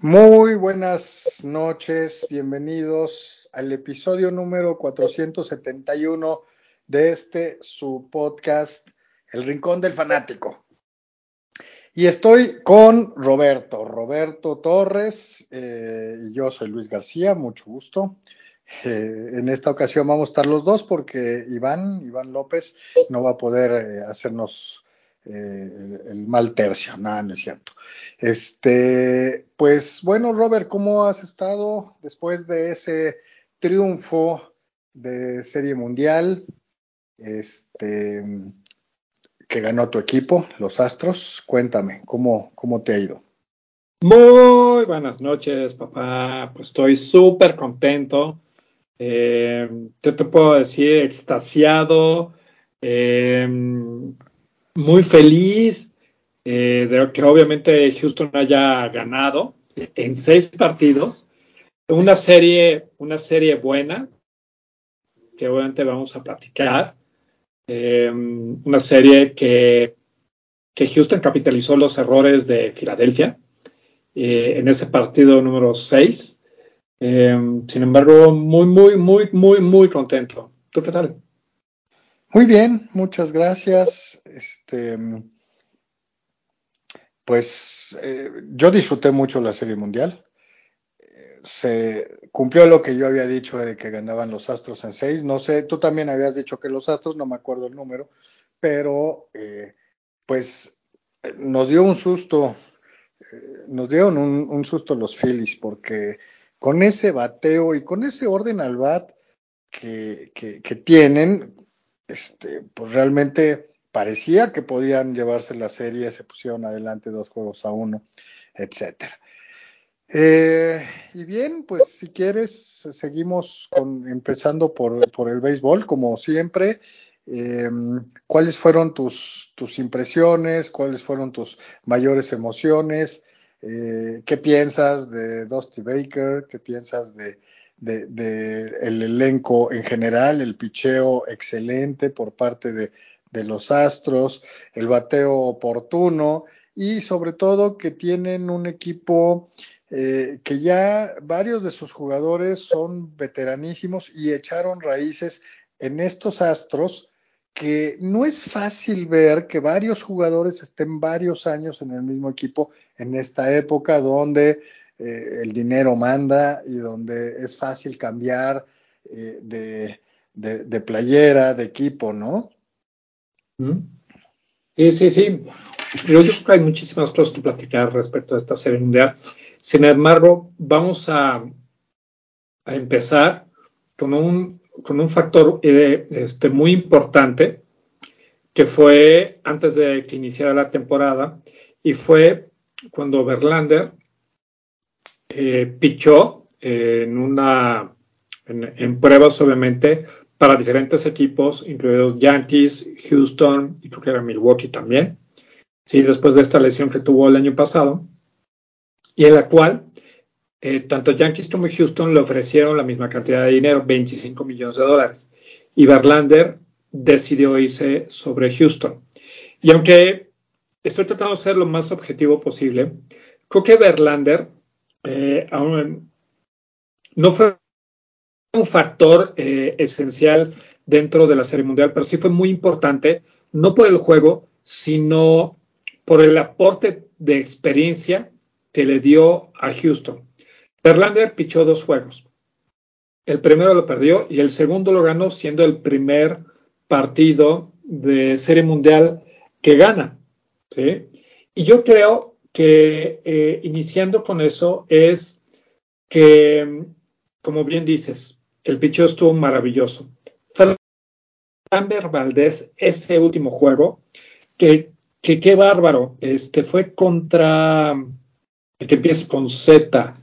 Muy buenas noches, bienvenidos al episodio número 471 de su podcast, El Rincón del Fanático. Y estoy con Roberto Torres, y yo soy Luis García, mucho gusto. En esta ocasión vamos a estar los dos porque Iván López no va a poder hacernos el mal tercio, nada, no es cierto. Pues bueno, Robert, ¿cómo has estado después de ese triunfo de Serie Mundial que ganó tu equipo, los Astros? Cuéntame, ¿cómo te ha ido? Muy buenas noches, papá. Pues estoy súper contento. Yo te puedo decir extasiado, muy feliz de que obviamente Houston haya ganado en 6 partidos. Una serie buena, que obviamente vamos a platicar. Una serie que Houston capitalizó los errores de Filadelfia en ese partido número 6. Sin embargo, muy contento. ¿Tú qué tal? Muy bien, muchas gracias. Pues yo disfruté mucho la Serie Mundial. Se cumplió lo que yo había dicho de que ganaban los Astros en 6. No sé, tú también habías dicho que los Astros, no me acuerdo el número, pero pues nos dio un susto, nos dieron un susto los Phillies, porque con ese bateo y con ese orden al bat que tienen, pues realmente parecía que podían llevarse la serie, se pusieron adelante 2-1, etcétera. Y bien, pues si quieres, seguimos empezando por el béisbol, como siempre. Eh, ¿Cuáles fueron tus impresiones? ¿Cuáles fueron tus mayores emociones? ¿Qué piensas de Dusty Baker? ¿Qué piensas de el elenco en general? El picheo excelente por parte de los Astros, el bateo oportuno y sobre todo que tienen un equipo que ya varios de sus jugadores son veteranísimos y echaron raíces en estos Astros, que no es fácil ver que varios jugadores estén varios años en el mismo equipo en esta época donde el dinero manda y donde es fácil cambiar de playera, de equipo, ¿no? Sí. Pero yo creo que hay muchísimas cosas que platicar respecto a esta serie mundial. Sin embargo, vamos a empezar con un factor muy importante que fue antes de que iniciara la temporada y fue cuando Verlander pichó en pruebas, obviamente, para diferentes equipos, incluidos Yankees, Houston y creo que era Milwaukee también. Sí, después de esta lesión que tuvo el año pasado, y en la cual tanto Yankees como Houston le ofrecieron la misma cantidad de dinero, $25 millones. Y Verlander decidió irse sobre Houston. Y aunque estoy tratando de ser lo más objetivo posible, creo que Verlander no fue un factor esencial dentro de la Serie Mundial, pero sí fue muy importante, no por el juego, sino por el aporte de experiencia que le dio a Houston. Verlander pichó 2 juegos. El primero lo perdió y el segundo lo ganó, siendo el primer partido de Serie Mundial que gana. ¿Sí? Y yo creo que iniciando con eso es que, como bien dices, el picheo estuvo maravilloso. Framber Valdez, ese último juego, que qué bárbaro, fue contra el que empieza con Z.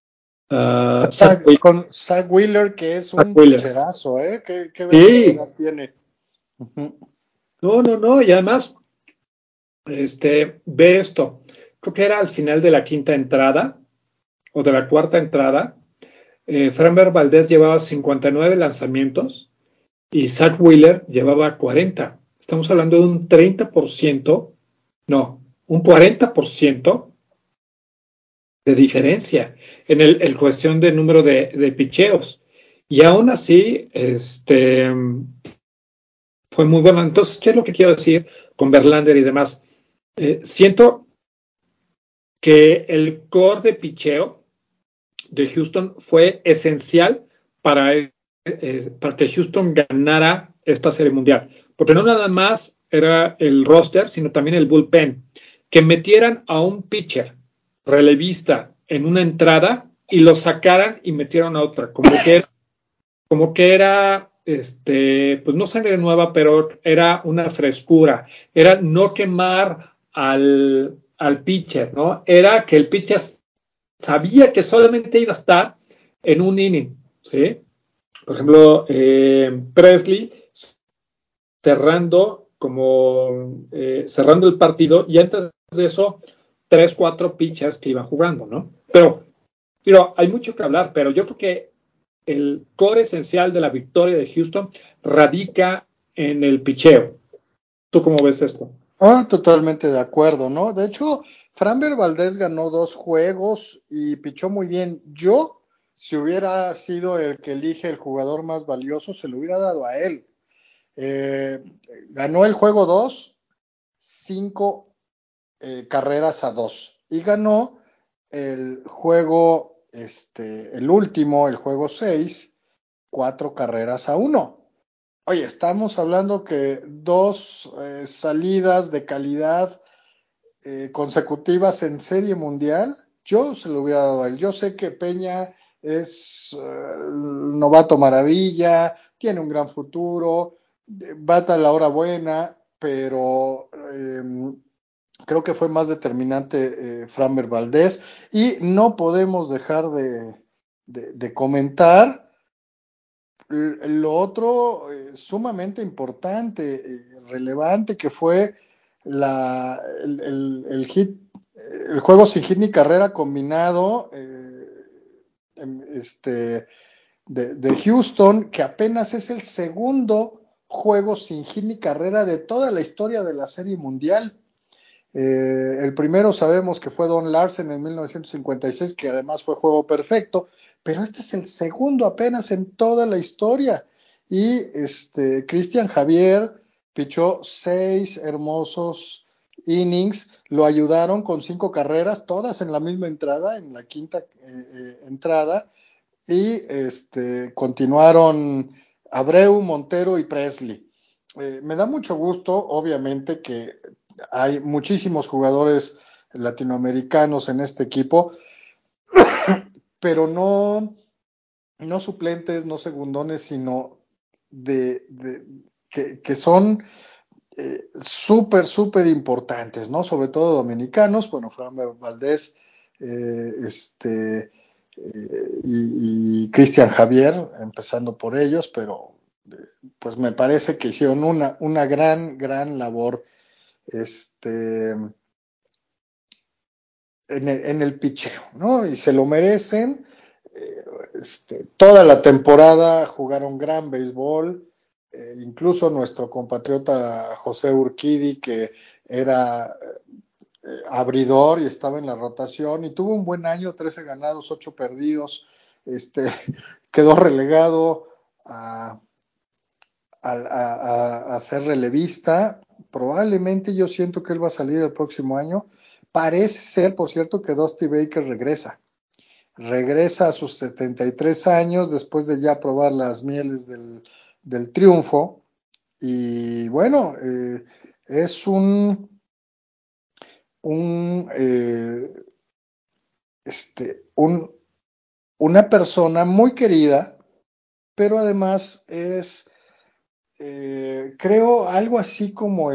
Con Zach Wheeler, que es Zach un Wheeler. pitcherazo, ¿eh? ¿Qué Sí, velocidad tiene? Uh-huh. no, y además, ve esto, creo que era al final de la quinta entrada, o de la cuarta entrada, Framber Valdez llevaba 59 lanzamientos y Zach Wheeler llevaba 40. Estamos hablando de un 30%, no, un 40% diferencia en el cuestión de número de picheos. Y aún así, fue muy bueno. Entonces, ¿qué es lo que quiero decir con Verlander y demás? Siento que el core de picheo de Houston fue esencial para que Houston ganara esta serie mundial. Porque no nada más era el roster, sino también el bullpen. Que metieran a un pitcher relevista en una entrada y lo sacaran y metieran a otra. Como que era pues no sangre nueva, pero era una frescura. Era no quemar al pitcher, ¿no? Era que el pitcher sabía que solamente iba a estar en un inning, ¿sí? Por ejemplo, Presley cerrando el partido y antes de eso, 3, 4 pitchers que iban jugando, ¿no? Pero hay mucho que hablar, pero yo creo que el core esencial de la victoria de Houston radica en el picheo. ¿Tú cómo ves esto? Totalmente de acuerdo, ¿no? De hecho, Framber Valdez ganó 2 juegos y pichó muy bien. Yo, si hubiera sido el que elige el jugador más valioso, se lo hubiera dado a él. Eh, Ganó el juego 2, 5 carreras a 2. Y ganó el juego, el último, el juego 6, 4 carreras a 1. Oye, estamos hablando que 2 salidas de calidad consecutivas en Serie Mundial, yo se lo hubiera dado a él. Yo sé que Peña es novato maravilla, tiene un gran futuro, bata a la hora buena, pero creo que fue más determinante Framber Valdez y no podemos dejar de comentar lo otro sumamente importante, relevante, que fue el hit, el juego sin hit ni carrera combinado de Houston, que apenas es el segundo juego sin hit ni carrera de toda la historia de la Serie Mundial. El primero sabemos que fue Don Larsen en 1956, que además fue juego perfecto, pero este es el segundo apenas en toda la historia. Y Cristian Javier pichó 6 hermosos innings, lo ayudaron con 5 carreras, todas en la misma entrada, en la quinta entrada, y continuaron Abreu, Montero y Presley. Me da mucho gusto, obviamente, que hay muchísimos jugadores latinoamericanos en este equipo, pero no suplentes, no segundones, sino que son súper importantes, ¿no? Sobre todo dominicanos, bueno, Framber Valdez, y Cristian Javier, empezando por ellos, pero pues me parece que hicieron una gran labor en el picheo, ¿no? Y se lo merecen. Toda la temporada jugaron gran béisbol, incluso nuestro compatriota José Urquidi, que era abridor y estaba en la rotación y tuvo un buen año, 13 ganados, 8 perdidos, quedó relegado a ser relevista. Probablemente yo siento que él va a salir el próximo año. Parece ser, por cierto, que Dusty Baker regresa a sus 73 años después de ya probar las mieles del triunfo. Y bueno, es un, eh, un, una persona muy querida, pero además es, creo, algo así como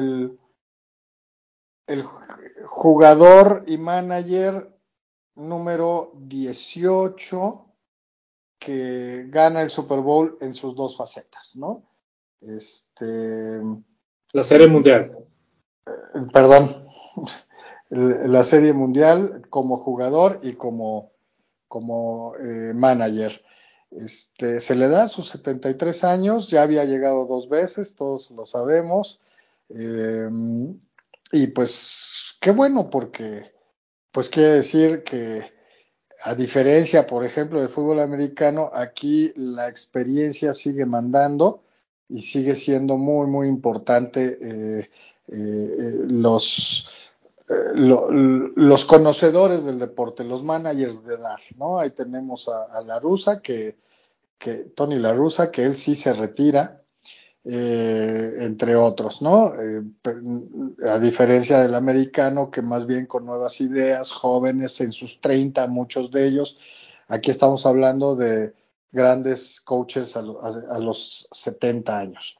el jugador y manager número 18 que gana el Super Bowl en sus 2 facetas, ¿no? La Serie Mundial. Perdón, la Serie Mundial como jugador y como manager. Se le da a sus 73 años, ya había llegado 2 veces, todos lo sabemos. Eh, y pues qué bueno, porque pues quiere decir que A diferencia, por ejemplo, del fútbol americano, aquí la experiencia sigue mandando y sigue siendo muy, muy importante los conocedores del deporte, los managers de edad, ¿no? Ahí tenemos a La Russa, Tony La Russa, que él sí se retira, entre otros, ¿no? A diferencia del americano, que más bien con nuevas ideas, jóvenes en sus 30, muchos de ellos, aquí estamos hablando de grandes coaches a los 70 años.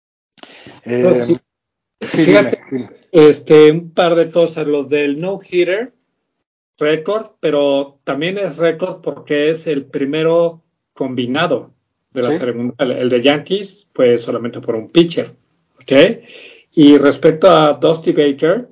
No, sí. Sí, Fíjate, dime. un par de cosas, lo del no-hitter, récord, pero también es récord porque es el primero combinado de la Sí, Serie Mundial. El de Yankees fue solamente por un pitcher, ¿ok? Y respecto a Dusty Baker,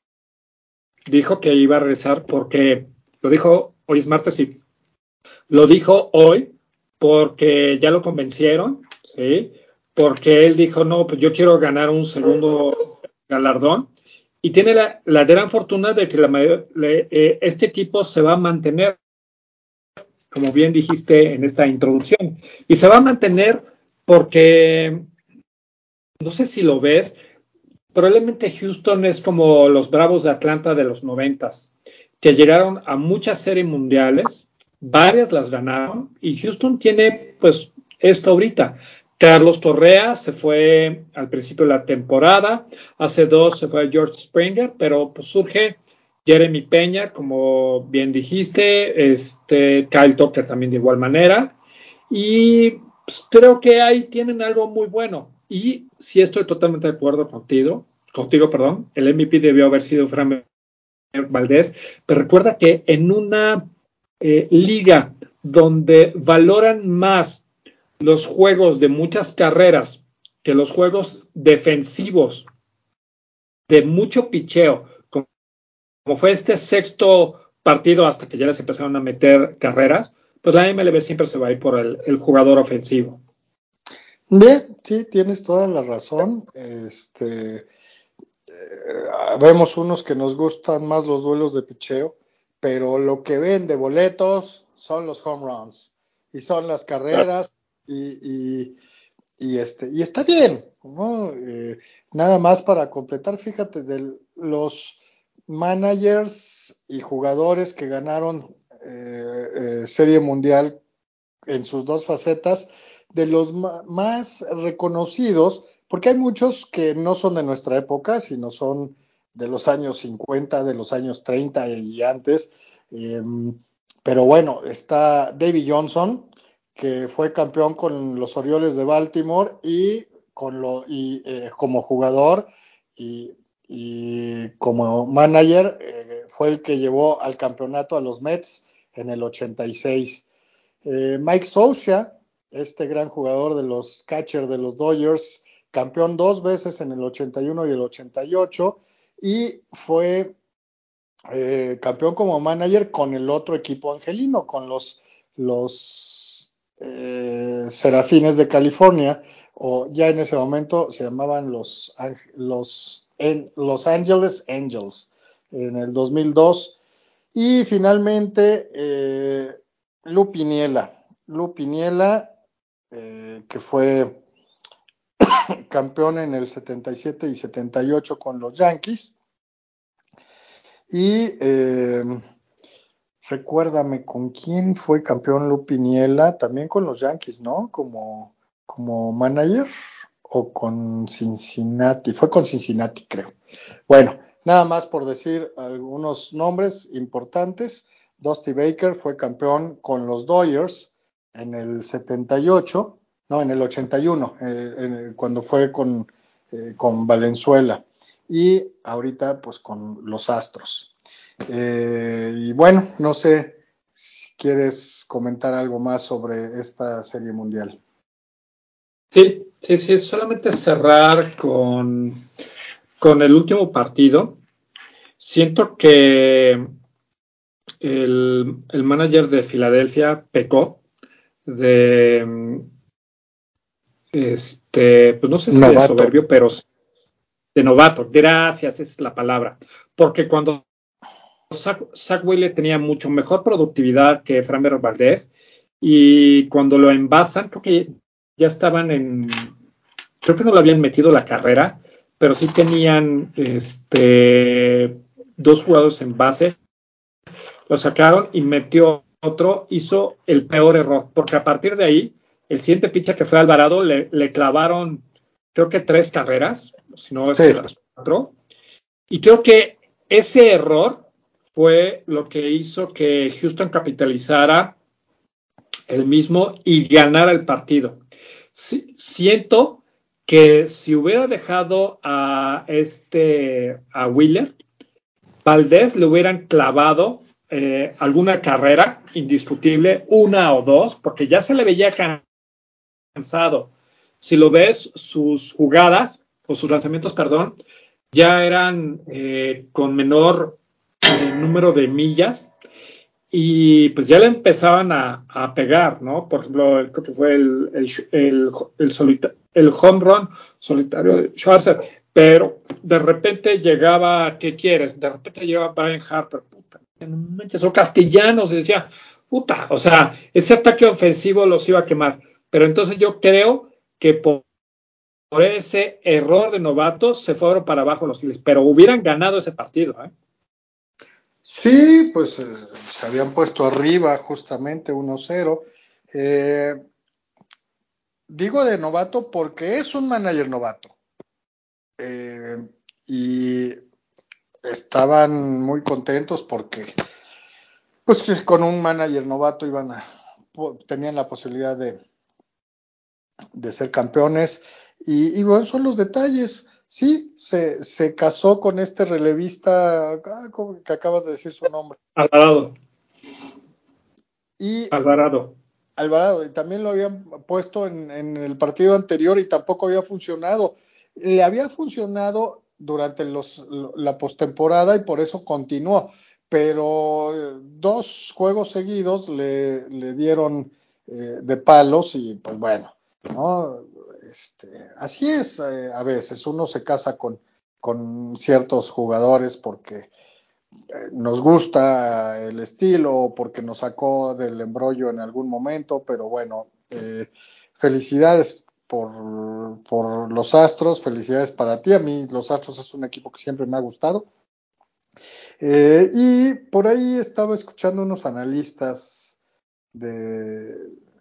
dijo que iba a regresar porque lo dijo, hoy es martes y lo dijo hoy porque ya lo convencieron, ¿sí? Porque él dijo, no, pues yo quiero ganar un segundo galardón. Y tiene la gran fortuna de que este equipo se va a mantener, como bien dijiste en esta introducción, y se va a mantener porque, no sé si lo ves, probablemente Houston es como los Bravos de Atlanta de los 90s, que llegaron a muchas series mundiales, varias las ganaron, y Houston tiene pues esto ahorita. Carlos Correa se fue al principio de la temporada, hace 2 se fue George Springer, pero pues surge Jeremy Peña, como bien dijiste, Kyle Tucker también de igual manera, y pues, creo que ahí tienen algo muy bueno. Y sí estoy totalmente de acuerdo contigo, perdón, el MVP debió haber sido Fran Valdez, pero recuerda que en una liga donde valoran más los juegos de muchas carreras que los juegos defensivos de mucho picheo, como fue este sexto partido hasta que ya les empezaron a meter carreras, pues la MLB siempre se va a ir por el jugador ofensivo. bien, sí, tienes toda la razón. Vemos unos que nos gustan más los duelos de picheo, pero lo que ven de boletos son los home runs y son las carreras y está bien, ¿no? Nada más para completar, fíjate, de los managers y jugadores que ganaron Serie Mundial en sus dos facetas, de los más reconocidos, porque hay muchos que no son de nuestra época, sino son de los años 50, de los años 30 y antes. Eh, pero bueno, está Davey Johnson, que fue campeón con los Orioles de Baltimore como jugador y como manager, fue el que llevó al campeonato a los Mets en el 86. Mike Scioscia, este gran jugador de los catcher de los Dodgers, campeón dos veces en el 81 y el 88, y fue campeón como manager con el otro equipo angelino, con los Serafines de California, o ya en ese momento se llamaban los Angeles Angels, en el 2002. Y finalmente, Lou Piniella, que fue campeón en el 77 y 78 con los Yankees. Y recuérdame con quién fue campeón Lou Piniella, también con los Yankees, ¿no? Como manager o con Cincinnati, fue con Cincinnati, creo. Bueno, nada más por decir algunos nombres importantes. Dusty Baker fue campeón con los Dodgers en el 78, no, en el 81, cuando fue con Valenzuela. Y ahorita, pues, con los Astros. Y bueno, no sé si quieres comentar algo más sobre esta serie mundial. Sí, sí, sí, solamente cerrar con el último partido. Siento que el manager de Filadelfia pecó de, pues no sé si de Novato. soberbio, pero de novato. Gracias, esa es la palabra. Porque cuando Zach Wheeler tenía mucho mejor productividad que Framber Valdez, y cuando lo envasan, creo que ya estaban creo que no lo habían metido la carrera, pero sí tenían dos jugadores en base, lo sacaron y metió otro, hizo el peor error, porque a partir de ahí, el siguiente pitcher que fue Alvarado, le clavaron, creo que 3 carreras, si no es que las 4, y creo que ese error fue lo que hizo que Houston capitalizara el mismo y ganara el partido. Sí, siento que si hubiera dejado a Wheeler, Valdez le hubieran clavado alguna carrera indiscutible, 1 o 2, porque ya se le veía cansado. Si lo ves, sus jugadas, o sus lanzamientos, perdón, ya eran con menor número de millas, y pues ya le empezaban a pegar, ¿no? Por ejemplo, creo que fue el home run solitario de Schwarzer, pero de repente llegaba, ¿qué quieres? De repente llegaba Brian Harper, puta, o Castellanos, y decía, puta, o sea, ese ataque ofensivo los iba a quemar. Pero entonces yo creo que por ese error de novatos se fueron para abajo los Phillies, pero hubieran ganado ese partido, ¿eh? Sí, pues se habían puesto arriba justamente 1-0. Digo de novato porque es un manager novato. Y estaban muy contentos porque pues que con un manager novato tenían la posibilidad de ser campeones. Y bueno, son los detalles. Sí, se casó con este relevista, que acabas de decir su nombre. Alvarado. Y Alvarado. Alvarado, y también lo habían puesto en el partido anterior y tampoco había funcionado. Le había funcionado durante la postemporada y por eso continuó, pero 2 juegos seguidos le dieron de palos y pues bueno, ¿no? Así es, a veces uno se casa con ciertos jugadores porque nos gusta el estilo, porque nos sacó del embrollo en algún momento, pero bueno, felicidades por los Astros, felicidades para ti. A mí los Astros es un equipo que siempre me ha gustado. Y por ahí estaba escuchando unos analistas de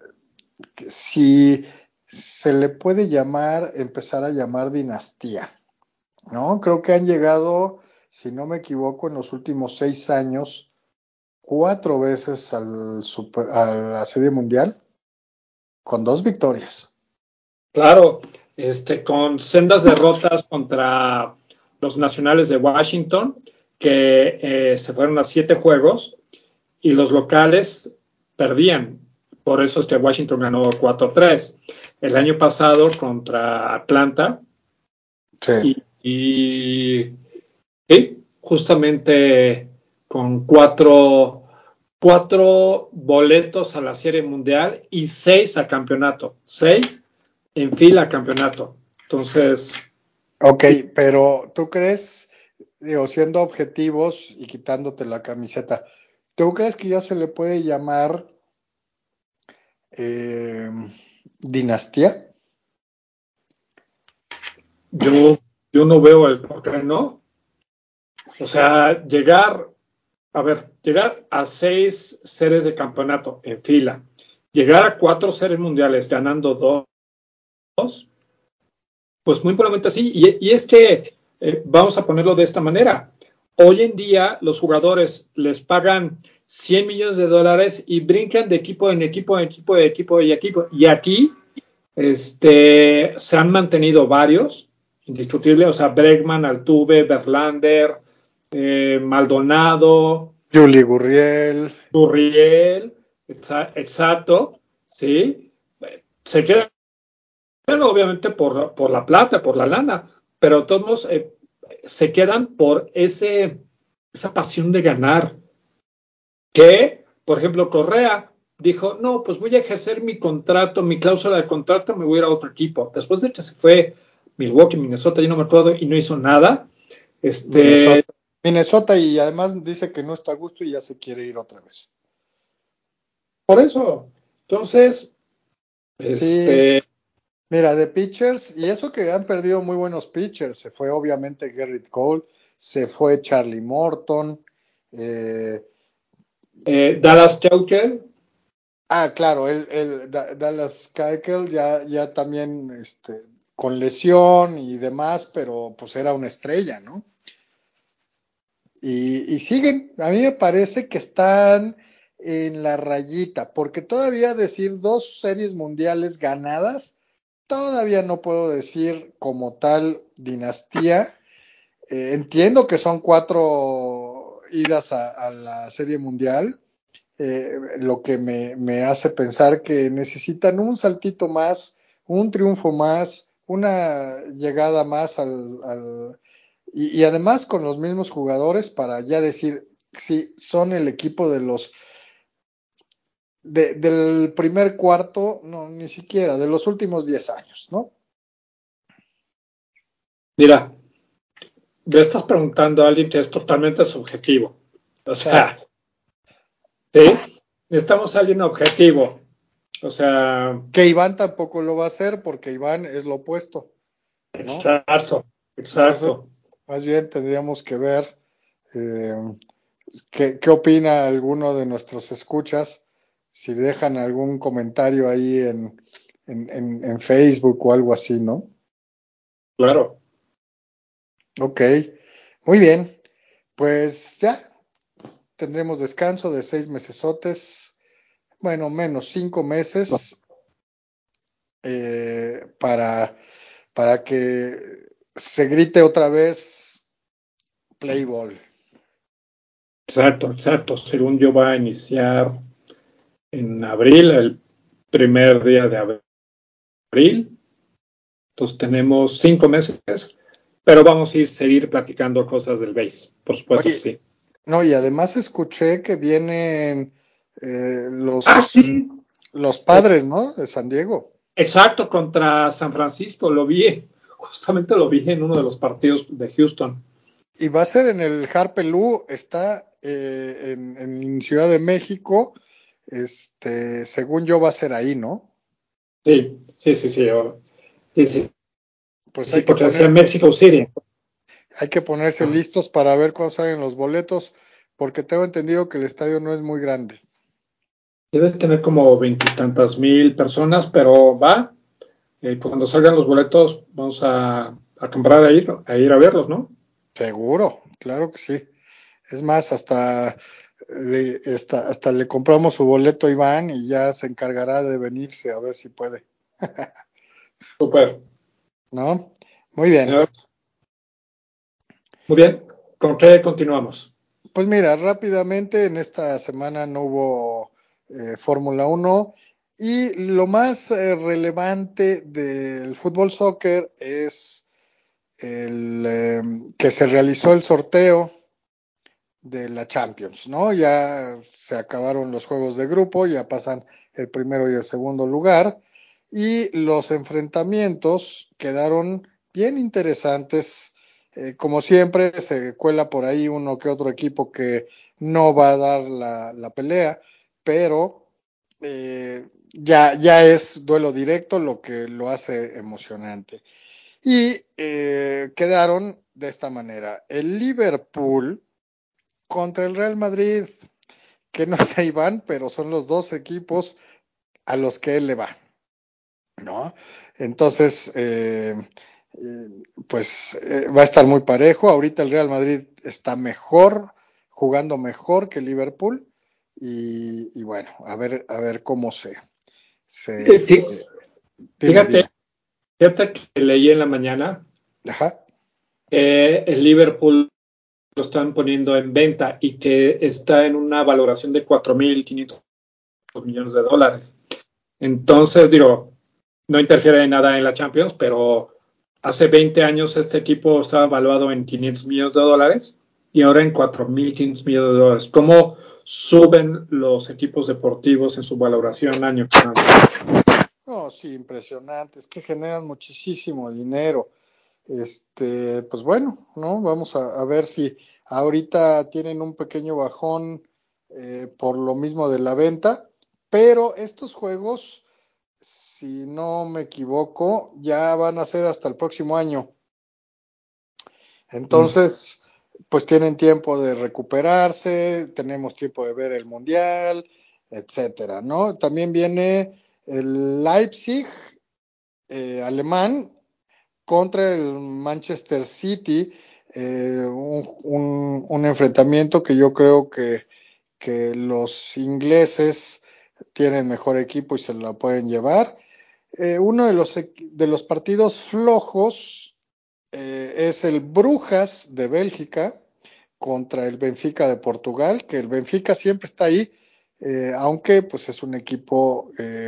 si se le puede empezar a llamar dinastía, ¿no? Creo que han llegado, si no me equivoco, en los últimos 6 años 4 veces a la Serie Mundial con 2 victorias. Claro, con sendas derrotas contra los Nacionales de Washington, que se fueron a 7 juegos, y los locales perdían. Por eso Washington ganó 4-3. El año pasado contra Atlanta, Sí. Sí, justamente con cuatro boletos a la Serie Mundial y 6 a campeonato. 6 en fila a campeonato. Entonces. Ok, pero ¿tú crees, digo, siendo objetivos y quitándote la camiseta, ¿tú crees que ya se le puede llamar eh, dinastía? Yo no veo el por qué no. O sea, llegar a 6 series de campeonato en fila, llegar a 4 series mundiales ganando 2, pues muy probablemente sí. Y es que vamos a ponerlo de esta manera. Hoy en día los jugadores les pagan $100 millones y brincan de equipo en equipo, en equipo, en equipo y equipo. Y aquí se han mantenido varios, indiscutible, o sea, Bregman, Altuve, Verlander, Maldonado, Yuli Gurriel. Gurriel, exacto, ¿sí? Se quedan obviamente por la plata, por la lana, pero todos se quedan por esa pasión de ganar. Que, por ejemplo, Correa dijo, no, pues voy a ejercer mi contrato, mi cláusula de contrato, me voy a ir a otro equipo. Después de que se fue Milwaukee, Minnesota, yo no me acuerdo, y no hizo nada. Minnesota. Minnesota, y además dice que no está a gusto y ya se quiere ir otra vez. Por eso, entonces, Sí, este, mira, de pitchers, y eso que han perdido muy buenos pitchers, se fue obviamente Gerrit Cole, se fue Charlie Morton, eh, Dallas Keuchel, claro, Dallas Keuchel ya también con lesión y demás, pero pues era una estrella, ¿no? Y siguen, a mí me parece que están en la rayita, porque todavía decir 2 series mundiales ganadas, todavía no puedo decir como tal dinastía. Entiendo que son 4 idas a la serie mundial, lo que me hace pensar que necesitan un saltito más, un triunfo más, una llegada más y además con los mismos jugadores para ya decir si son el equipo del primer cuarto, no, ni siquiera, de los últimos 10 años, ¿no? mira, le estás preguntando a alguien que es totalmente subjetivo. O Claro. sea, sí, necesitamos a alguien objetivo. O sea, Que Iván tampoco lo va a hacer porque Iván es lo opuesto, ¿no? exacto, Entonces, exacto. más bien tendríamos que ver eh, qué opina alguno de nuestros escuchas, si dejan algún comentario ahí en Facebook o algo así, ¿no? Claro. Ok, muy bien, pues ya tendremos descanso de 6 mesesotes, bueno, menos 5 meses para que se grite otra vez play ball. Exacto, exacto. Según yo va a iniciar en abril, el primer día de abril. Entonces tenemos 5 meses, pero vamos a ir seguir platicando cosas del base, por supuesto que Oye, sí. no, y además escuché que vienen eh, Ah, los, sí. los padres, ¿no? De San Diego. Exacto, contra San Francisco, lo vi, justamente lo vi en uno de los partidos de Houston. Y va a ser en el Harpelú, está en Ciudad de México. Según yo, va a ser ahí, ¿no? Sí, sí, sí, sí, sí, sí, Pues sí, porque decía Mexico City. hay que ponerse Ah, listos para ver cuándo salen los boletos, porque tengo entendido que el estadio no es muy grande. debe tener como 20 y tantas mil personas, pero va. Cuando salgan los boletos, vamos a comprar a ir a verlos, ¿no? Seguro, claro que sí. Es más, hasta le compramos su boleto a Iván y ya se encargará de venirse a ver si puede, Súper. ¿no? Muy bien. Muy bien, ¿con qué continuamos? Pues mira, rápidamente en esta semana no hubo Fórmula 1 y lo más relevante del fútbol soccer es que se realizó el sorteo de la Champions, ¿no? Ya se acabaron los juegos de grupo, ya pasan el primero y el segundo lugar, y los enfrentamientos quedaron bien interesantes. Como siempre, se cuela por ahí uno que otro equipo que no va a dar la pelea, pero ya es duelo directo lo que lo hace emocionante. Y quedaron de esta manera. El Liverpool contra el Real Madrid, que no está Iván, pero son los 2 equipos a los que él le va, ¿no? Entonces, pues va a estar muy parejo. Ahorita el Real Madrid está mejor, jugando mejor que Liverpool. Y bueno, a ver cómo se dime, Fíjate, dime. fíjate que leí en la mañana Ajá. que el Liverpool lo están poniendo en venta y que está en una valoración de 4.500 millones de dólares. Entonces, digo, no interfiere en nada en la Champions, pero hace 20 años este equipo estaba valuado en 500 millones de dólares y ahora en 4.500 millones de dólares. ¿Cómo suben los equipos deportivos en su valoración año con año? No, sí, impresionante, es que generan muchísimo dinero. Pues bueno, ¿no? Vamos a ver si Ahorita tienen un pequeño bajón por lo mismo de la venta, pero estos juegos, si no me equivoco, ya van a ser hasta el próximo año. Mm. Entonces, pues tienen tiempo de recuperarse, tenemos tiempo de ver el Mundial, etcétera, ¿no? También viene el Leipzig alemán contra el Manchester City, un enfrentamiento que yo creo que los ingleses tienen mejor equipo y se la pueden llevar. Uno de los partidos flojos es el Brujas de Bélgica contra el Benfica de Portugal, que el Benfica siempre está ahí, aunque pues es un equipo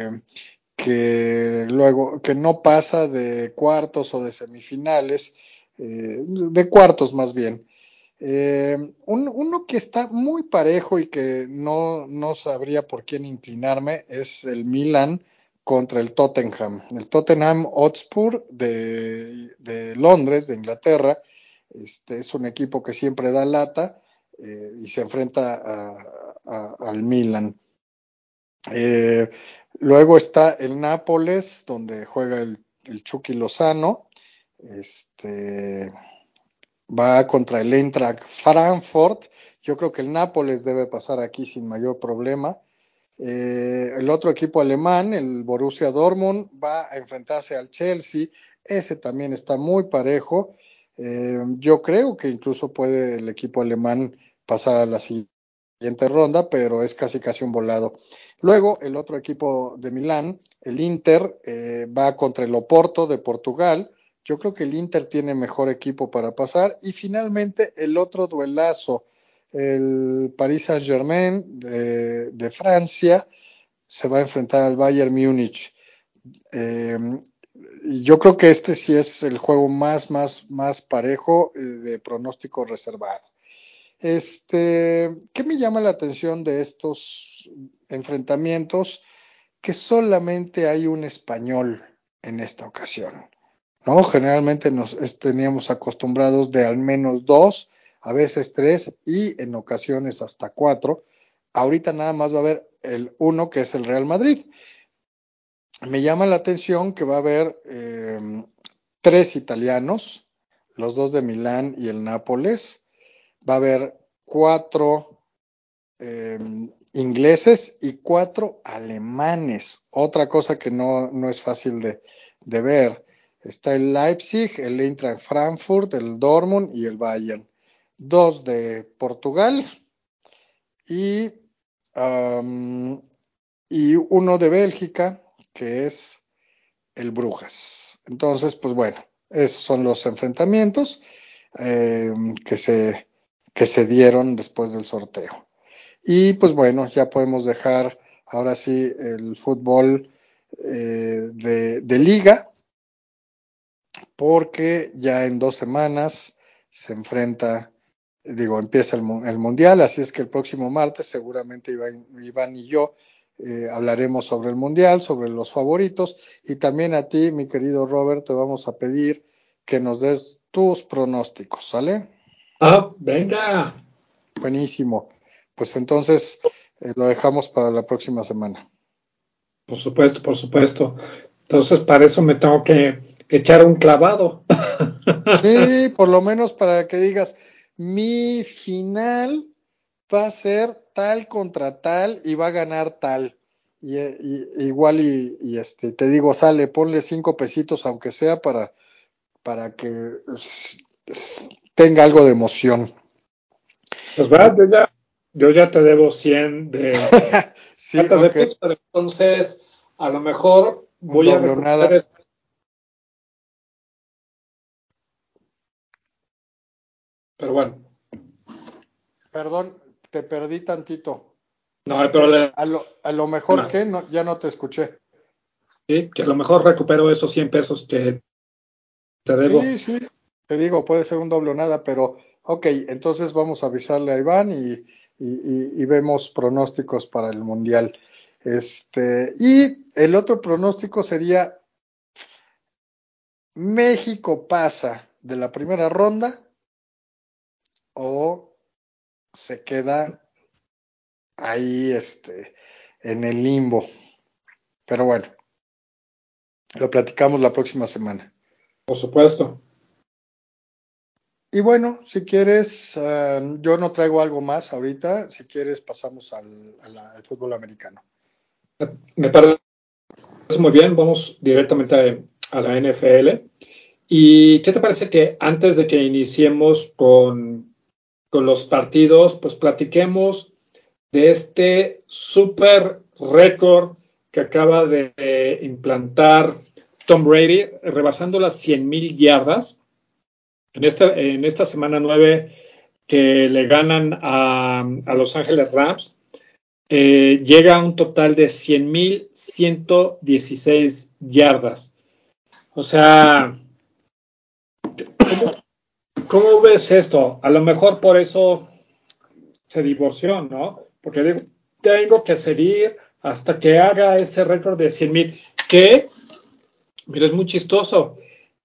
que luego que no pasa de cuartos o de semifinales, de cuartos más bien. Uno que está muy parejo y que no sabría por quién inclinarme es el Milan contra el Tottenham. El Tottenham Hotspur de Londres, de Inglaterra, es un equipo que siempre da lata y se enfrenta al Milan. Eh, Luego está el Nápoles, donde juega el Chucky Lozano. Este, Va contra el Eintracht Frankfurt. Yo creo que el Nápoles debe pasar aquí sin mayor problema. El otro equipo alemán, el Borussia Dortmund, va a enfrentarse al Chelsea. Ese también está muy parejo. Yo creo que incluso puede el equipo alemán pasar a la siguiente ronda, pero es casi un volado. Luego, el otro equipo de Milán, el Inter, va contra el Oporto de Portugal. Yo creo que el Inter tiene mejor equipo para pasar. Y finalmente, el otro duelazo, el Paris Saint-Germain de Francia, se va a enfrentar al Bayern Múnich. Eh, yo creo que este sí es el juego más parejo de pronóstico reservado. ¿Qué me llama la atención de estos enfrentamientos? Que solamente hay un español en esta ocasión, ¿no? Generalmente teníamos acostumbrados de al menos dos, a veces tres y en ocasiones hasta cuatro. Ahorita nada más va a haber el uno que es el Real Madrid. Me llama la atención que va a haber tres italianos, los dos de Milán y el Nápoles. Va a haber cuatro eh, ingleses y cuatro alemanes. Otra cosa que no es fácil de ver. Está el Leipzig, el Eintracht Frankfurt, el Dortmund y el Bayern. Dos de Portugal y, um, y uno de Bélgica, que es el Brujas. Entonces, pues bueno, esos son los enfrentamientos eh, que, se, que se dieron después del sorteo. Y pues bueno, ya podemos dejar ahora sí el fútbol de liga, porque ya en 2 semanas se enfrenta, digo, empieza el mundial, así es que el próximo martes seguramente Iván y yo hablaremos sobre el mundial, sobre los favoritos, y también a ti, mi querido Robert, te vamos a pedir que nos des tus pronósticos, ¿sale? Ah, venga. Buenísimo. Pues entonces lo dejamos para la próxima semana. Por supuesto, por supuesto. Entonces, para eso me tengo que echar un clavado. Sí, por lo menos para que digas, mi final va a ser tal contra tal y va a ganar tal. Igual te digo, sale, ponle 5 pesitos aunque sea para que tenga algo de emoción. Pues va, yo ya te debo 100 de Sí, cartas de ok, Pixar, entonces a lo mejor un voy a doble o recuperar nada. esto. Pero bueno, Perdón, te perdí tantito. no hay problema. A lo mejor que no, ya no te escuché. ¿Sí? Que a lo mejor recupero esos 100 pesos que te debo. Sí, sí, te digo, puede ser un doble o nada, pero ok, entonces vamos a avisarle a Iván y vemos pronósticos para el Mundial. Y el otro pronóstico sería México pasa de la primera ronda o se queda ahí en el limbo. Pero bueno, lo platicamos la próxima semana. Por supuesto. Y bueno, si quieres, yo no traigo algo más ahorita. Si quieres, pasamos al fútbol americano. Me parece muy bien. Vamos directamente a la NFL. ¿Y qué te parece que antes de que iniciemos con los partidos, pues platiquemos de este super récord que acaba de implantar Tom Brady, rebasando las 100,000 yardas en esta semana 9 que le ganan a Los Ángeles Rams? Llega a un total de 100,116 yardas. O sea, ¿cómo ves esto? A lo mejor por eso se divorció, ¿no? Porque digo, tengo que seguir hasta que haga ese récord de 100,000, que, mira, es muy chistoso.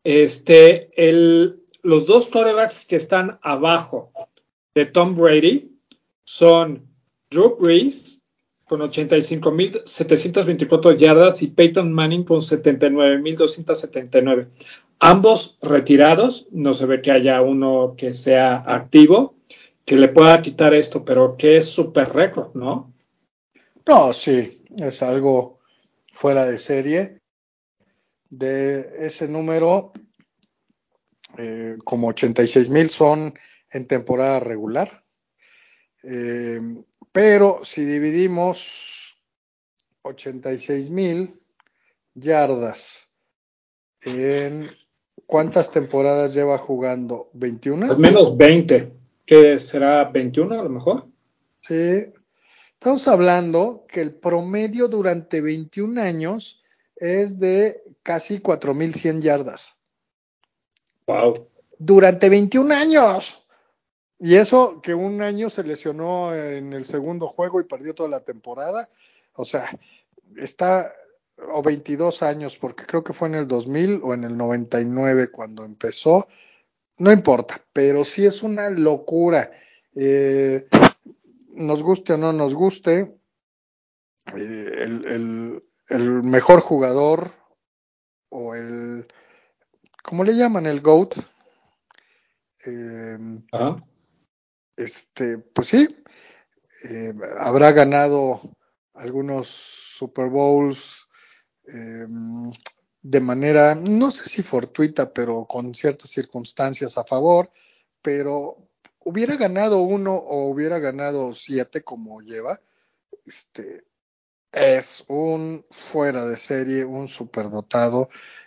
Los dos quarterbacks que están abajo de Tom Brady son Drew Brees con 85,724 yardas y Peyton Manning con 79,279. Ambos retirados, no se ve que haya uno que sea activo, que le pueda quitar esto, pero que es súper récord, ¿no? No, sí, es algo fuera de serie. De ese número, como 86,000 son en temporada regular. Pero si dividimos 86,000 yardas en cuántas temporadas lleva jugando, Al ¿21? menos 20, que será 21 a lo mejor. Sí, estamos hablando que el promedio durante 21 años es de casi 4,100 yardas. Wow. Durante 21 años. Y eso que un año se lesionó en el segundo juego y perdió toda la temporada. O sea, está, o 22 años, porque creo que fue en el 2000 o en el 99 cuando empezó. No importa, pero sí es una locura. Eh, Nos guste o no nos guste, el mejor jugador o ¿cómo le llaman? El GOAT. Eh, Ajá. pues sí, habrá ganado algunos Super Bowls eh, de manera, no sé si fortuita, pero con ciertas circunstancias a favor, pero hubiera ganado uno o hubiera ganado 7 como lleva, es un fuera de serie, un superdotado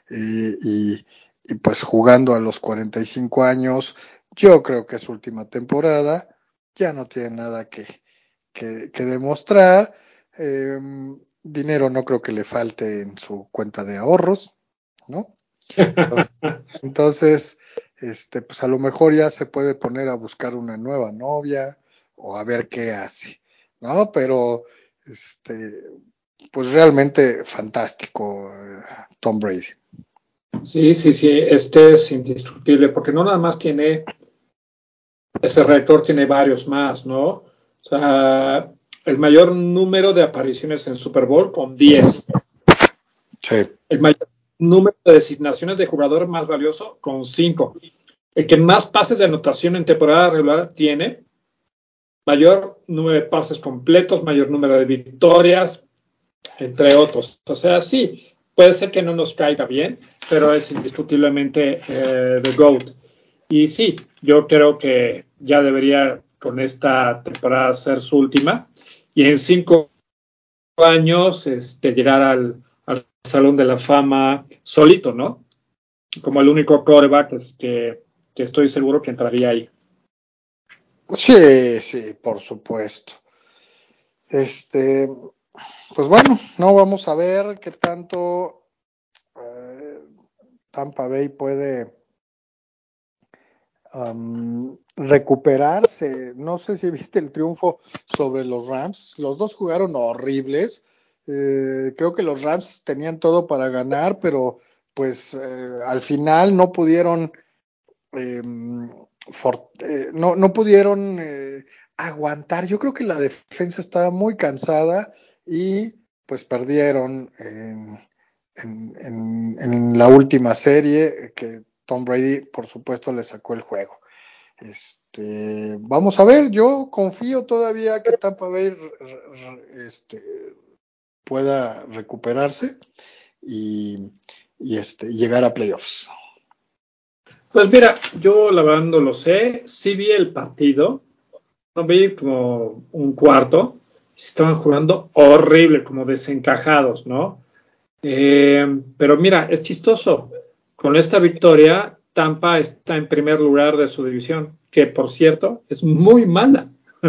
y pues jugando a los 45 años, yo creo que es su última temporada, ya no tiene nada que demostrar. Eh, Dinero no creo que le falte en su cuenta de ahorros, ¿no? Entonces, pues a lo mejor ya se puede poner a buscar una nueva novia o a ver qué hace, ¿no? Pero, pues realmente fantástico, Tom Brady. Sí, sí, sí, este es indiscutible, porque no nada más tiene ese récord, tiene varios más, ¿no? O sea, el mayor número de apariciones en Super Bowl con 10. Sí. El mayor número de designaciones de jugador más valioso con 5. El que más pases de anotación en temporada regular tiene, mayor número de pases completos, mayor número de victorias, entre otros. O sea, sí, puede ser que no nos caiga bien, pero es indiscutiblemente the GOAT. Y sí, yo creo que ya debería con esta temporada ser su última. Y en 5 años llegar al Salón de la Fama solito, ¿no? Como el único quarterback que estoy seguro que entraría ahí. Sí, sí, por supuesto. Este, pues bueno, no vamos a ver qué tanto eh, Tampa Bay puede recuperarse. No sé si viste el triunfo sobre los Rams. Los dos jugaron horribles. Creo que los Rams tenían todo para ganar, pero pues al final no pudieron eh, no pudieron aguantar. Yo creo que la defensa estaba muy cansada y pues perdieron en la última serie que Tom Brady, por supuesto, le sacó el juego. Vamos a ver, yo confío todavía que Tampa Bay pueda recuperarse y llegar a playoffs. Pues mira, yo la verdad no lo sé. Sí vi el partido, no vi como un cuarto. Estaban jugando horrible, como desencajados, ¿no? Pero mira, es chistoso. Con esta victoria, Tampa está en primer lugar de su división, que por cierto es muy mala.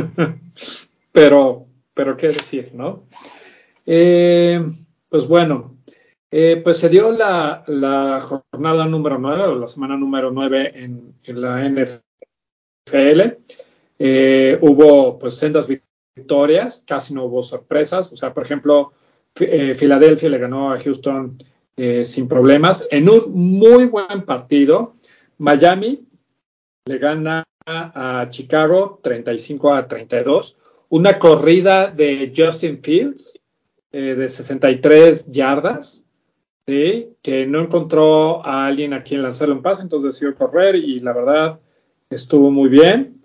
pero qué decir, ¿no? Eh, pues bueno, pues se dio la jornada número 9 o la semana número 9 en la NFL. Hubo pues sendas victorias, casi no hubo sorpresas. O sea, por ejemplo, Filadelfia le ganó a Houston sin problemas. En un muy buen partido, Miami le gana a Chicago 35-32. Una corrida de Justin Fields de 63 yardas, ¿sí? Que no encontró a alguien a quien lanzarle un pase, entonces decidió correr y la verdad estuvo muy bien.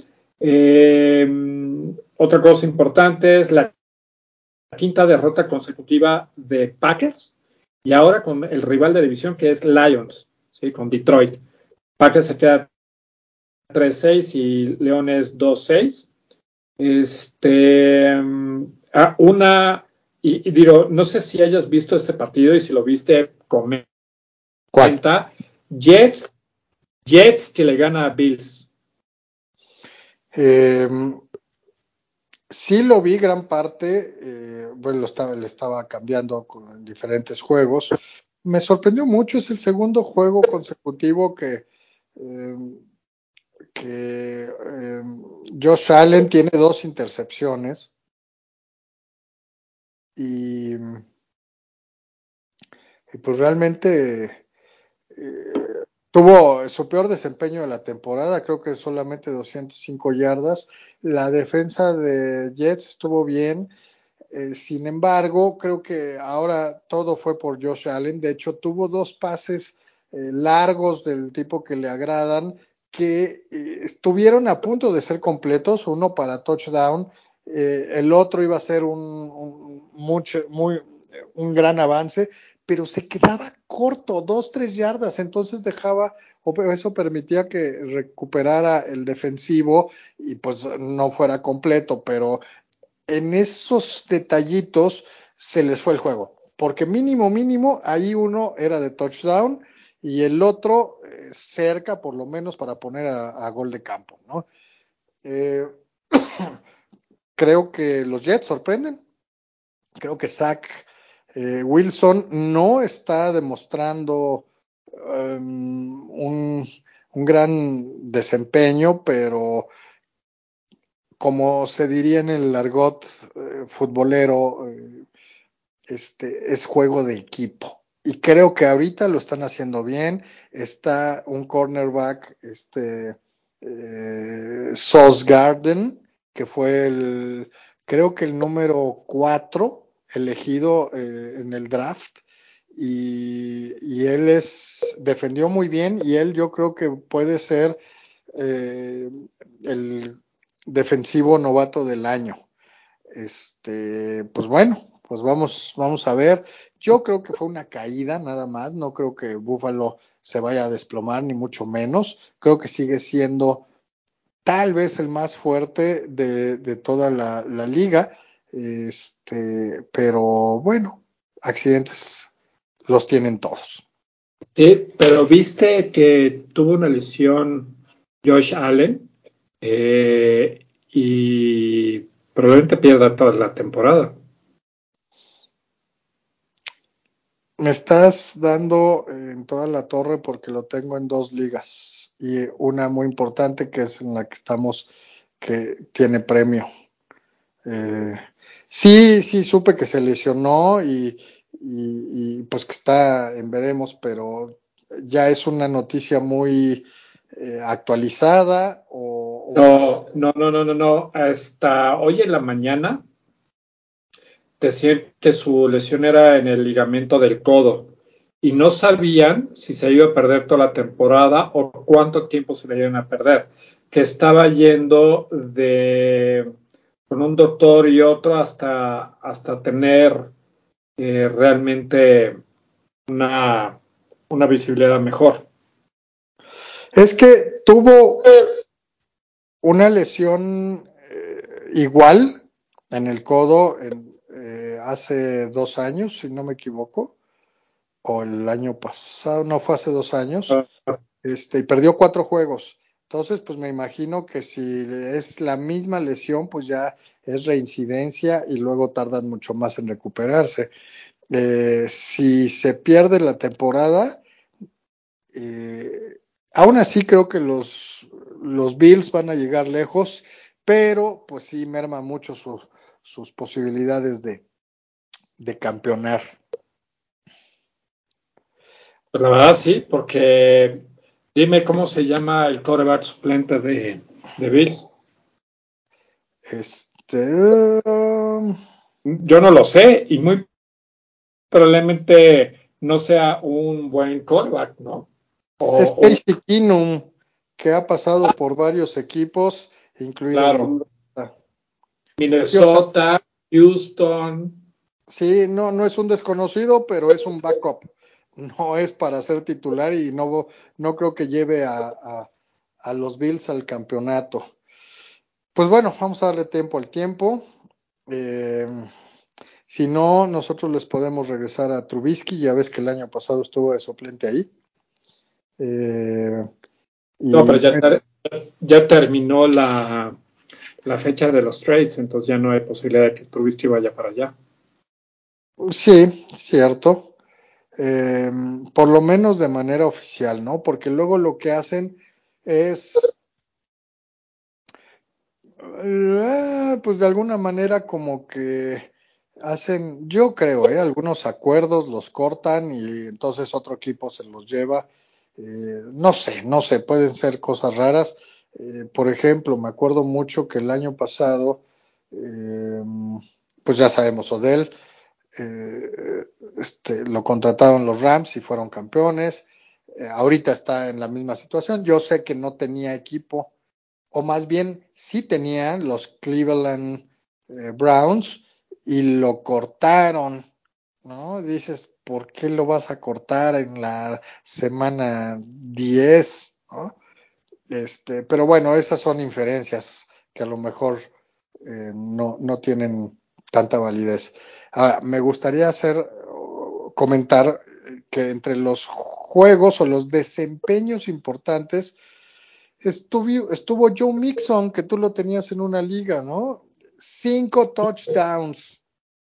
Otra cosa importante es la quinta derrota consecutiva de Packers y ahora con el rival de división que es Lions, ¿sí? Con Detroit. Packers se queda 3-6 y Leones 2-6. Una, y digo, no sé si hayas visto este partido y si lo viste, comenta. ¿Cuál? Jets, Jets que le gana a Bills. Eh, sí lo vi gran parte, bueno, le estaba cambiando con diferentes juegos. Me sorprendió mucho, es el segundo juego consecutivo eh, que Josh Allen tiene 2 intercepciones y, y pues realmente tuvo su peor desempeño de la temporada, creo que solamente 205 yardas. La defensa de Jets estuvo bien. Sin embargo, creo que ahora todo fue por Josh Allen. De hecho, tuvo 2 pases largos del tipo que le agradan, que estuvieron a punto de ser completos, uno para touchdown, el otro iba a ser un gran avance, pero se quedaba corto, 2, 3 yardas, entonces dejaba, o eso permitía que recuperara el defensivo y pues no fuera completo, pero en esos detallitos se les fue el juego, porque mínimo, ahí uno era de touchdown y el otro cerca por lo menos para poner a gol de campo, ¿no? Eh, creo que los Jets sorprenden, creo que Zach Wilson no está demostrando un gran desempeño, pero como se diría en el argot futbolero, es juego de equipo. Y creo que ahorita lo están haciendo bien. Está un cornerback, Sauce Garden, que fue creo que el número 4 elegido en el draft. Y él defendió muy bien y él yo creo que puede ser el defensivo novato del año. Pues bueno, pues vamos a ver. Yo creo que fue una caída nada más, no creo que Buffalo se vaya a desplomar, ni mucho menos. Creo que sigue siendo tal vez el más fuerte de toda la liga. Pero bueno, accidentes los tienen todos. Sí, pero viste que tuvo una lesión Josh Allen y probablemente pierda toda la temporada. Me estás dando en toda la torre porque lo tengo en 2 ligas y una muy importante que es en la que estamos, que tiene premio. Eh, sí, supe que se lesionó y pues que está en veremos, pero ya es una noticia muy actualizada No. Hasta hoy en la mañana decían que su lesión era en el ligamento del codo y no sabían si se iba a perder toda la temporada o cuánto tiempo se le iban a perder. Que estaba yendo con un doctor y otro hasta tener realmente una visibilidad mejor. Es que tuvo una lesión igual en el codo hace 2 años, si no me equivoco, o el año pasado, no fue hace 2 años, y perdió 4 juegos. Entonces, pues me imagino que si es la misma lesión, pues ya es reincidencia y luego tardan mucho más en recuperarse. Si se pierde la temporada, aún así creo que los Bills van a llegar lejos, pero pues sí merma mucho sus posibilidades de campeonar. Pues la verdad sí, porque dime cómo se llama el quarterback suplente de Bills. Yo no lo sé y muy probablemente no sea un buen quarterback, ¿no? Es O Casey Keenum, que ha pasado por varios equipos, incluido claro, Minnesota. Sí, o sea, Minnesota, Houston. sí, no es un desconocido, pero es un backup. No es para ser titular y no creo que lleve a los Bills al campeonato. Pues bueno, vamos a darle tiempo al tiempo. Eh, si no, nosotros les podemos regresar a Trubisky. Ya ves que el año pasado estuvo de suplente ahí. Eh, No, pero y ya terminó la fecha de los trades, entonces ya no hay posibilidad de que Trubisky vaya para allá. sí, cierto. Eh, por lo menos de manera oficial, ¿no? Porque luego lo que hacen es, pues de alguna manera como que hacen, yo creo, algunos acuerdos los cortan y entonces otro equipo se los lleva. No sé, pueden ser cosas raras. Por ejemplo, me acuerdo mucho que el año pasado, eh, pues ya sabemos, Odell, lo contrataron los Rams y fueron campeones. Ahorita está en la misma situación. Yo sé que no tenía equipo, o más bien sí tenían los Cleveland Browns y lo cortaron, ¿no? Dices, ¿por qué lo vas a cortar en la semana 10? ¿No? Pero bueno, esas son inferencias que a lo mejor no tienen tanta validez. Ahora, me gustaría comentar que entre los juegos o los desempeños importantes estuvo Joe Mixon, que tú lo tenías en una liga, ¿no? 5 touchdowns.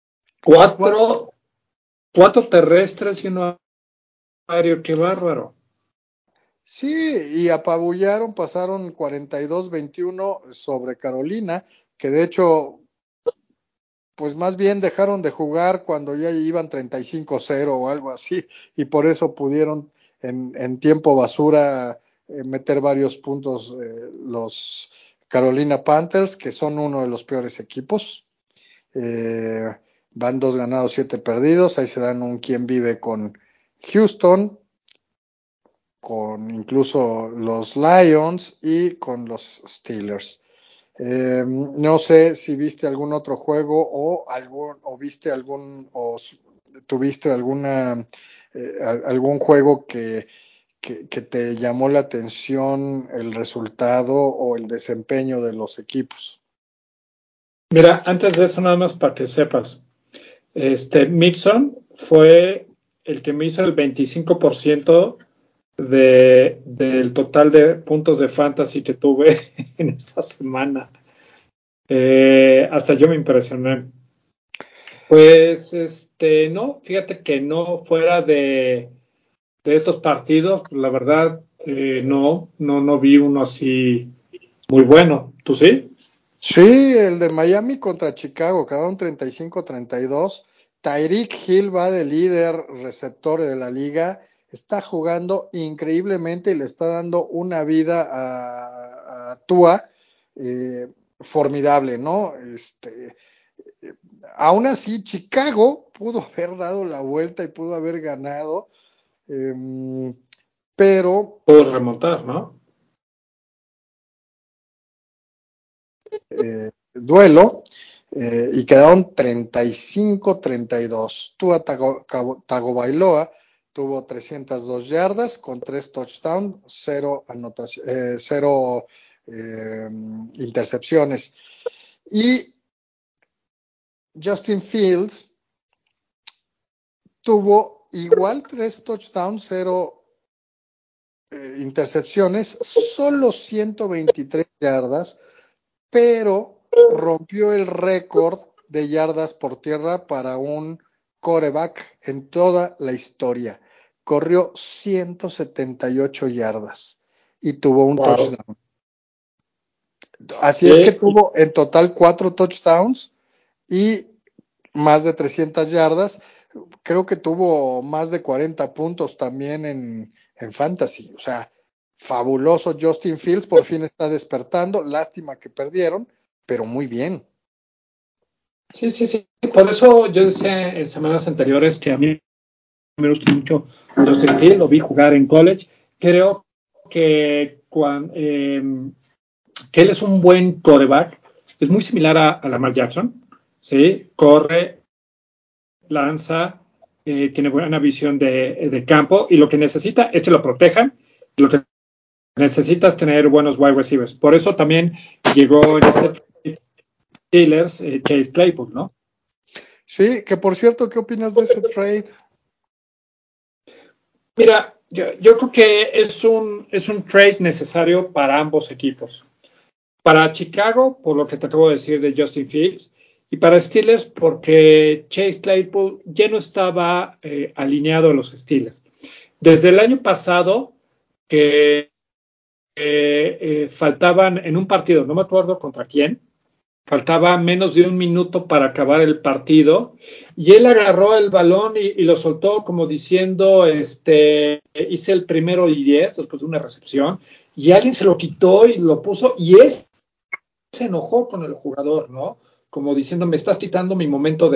Cuatro terrestres y uno aéreo, qué bárbaro. Sí, y apabullaron, pasaron 42-21 sobre Carolina, que de hecho, pues más bien dejaron de jugar cuando ya iban 35-0 o algo así, y por eso pudieron en tiempo basura meter varios puntos los Carolina Panthers, que son uno de los peores equipos. Eh, Van 2 ganados, 7 perdidos, ahí se dan un quién vive con Houston, con incluso los Lions y con los Steelers. No sé si viste algún otro juego o viste o tuviste algún juego que te llamó la atención el resultado o el desempeño de los equipos. Mira, antes de eso, nada más para que sepas, Mixon fue el que me hizo el 25% del total de puntos de fantasy que tuve en esta semana. Hasta yo me impresioné. Pues, no, fíjate que no fuera de estos partidos, la verdad, no vi uno así muy bueno. ¿Tú sí? Sí, el de Miami contra Chicago, quedaron 35-32. Tyreek Hill va de líder receptor de la liga está jugando increíblemente y le está dando una vida a Tua formidable, ¿no? Aún así, Chicago pudo haber dado la vuelta y pudo haber ganado, pero Puedo remontar, ¿no? duelo y quedaron 35-32. Tua Tagovailoa tuvo 302 yardas con 3 touchdowns, 0 intercepciones. Y Justin Fields tuvo igual 3 touchdowns, 0 intercepciones, solo 123 yardas, pero rompió el récord de yardas por tierra para un quarterback en toda la historia. Corrió 178 yardas y tuvo un touchdown. Así es que tuvo en total 4 touchdowns y más de 300 yardas. Creo que tuvo más de 40 puntos también en fantasy. O sea, fabuloso Justin Fields, por fin está despertando. Lástima que perdieron, pero muy bien. Sí, sí, sí. Por eso yo decía en semanas anteriores que a mí me gusta mucho Justin Fields, lo vi jugar en college. Creo que, que él es un buen quarterback. Es muy similar a Lamar Jackson. ¿Sí? Corre, lanza, tiene buena visión de campo y lo que necesita es que lo protejan. Lo que necesita es tener buenos wide receivers. Por eso también llegó en este Steelers Chase Claypool, ¿no? Sí, que por cierto, ¿qué opinas de ese trade? Mira, yo creo que es un trade necesario para ambos equipos. Para Chicago, por lo que te acabo de decir de Justin Fields, y para Steelers, porque Chase Claypool ya no estaba alineado a los Steelers. Desde el año pasado, que faltaban en un partido, no me acuerdo contra quién, faltaba menos de un minuto para acabar el partido y él agarró el balón y lo soltó como diciendo, hice el primero y 10 después de una recepción y alguien se lo quitó y lo puso y se enojó con el jugador, ¿no? Como diciendo, me estás quitando mi momento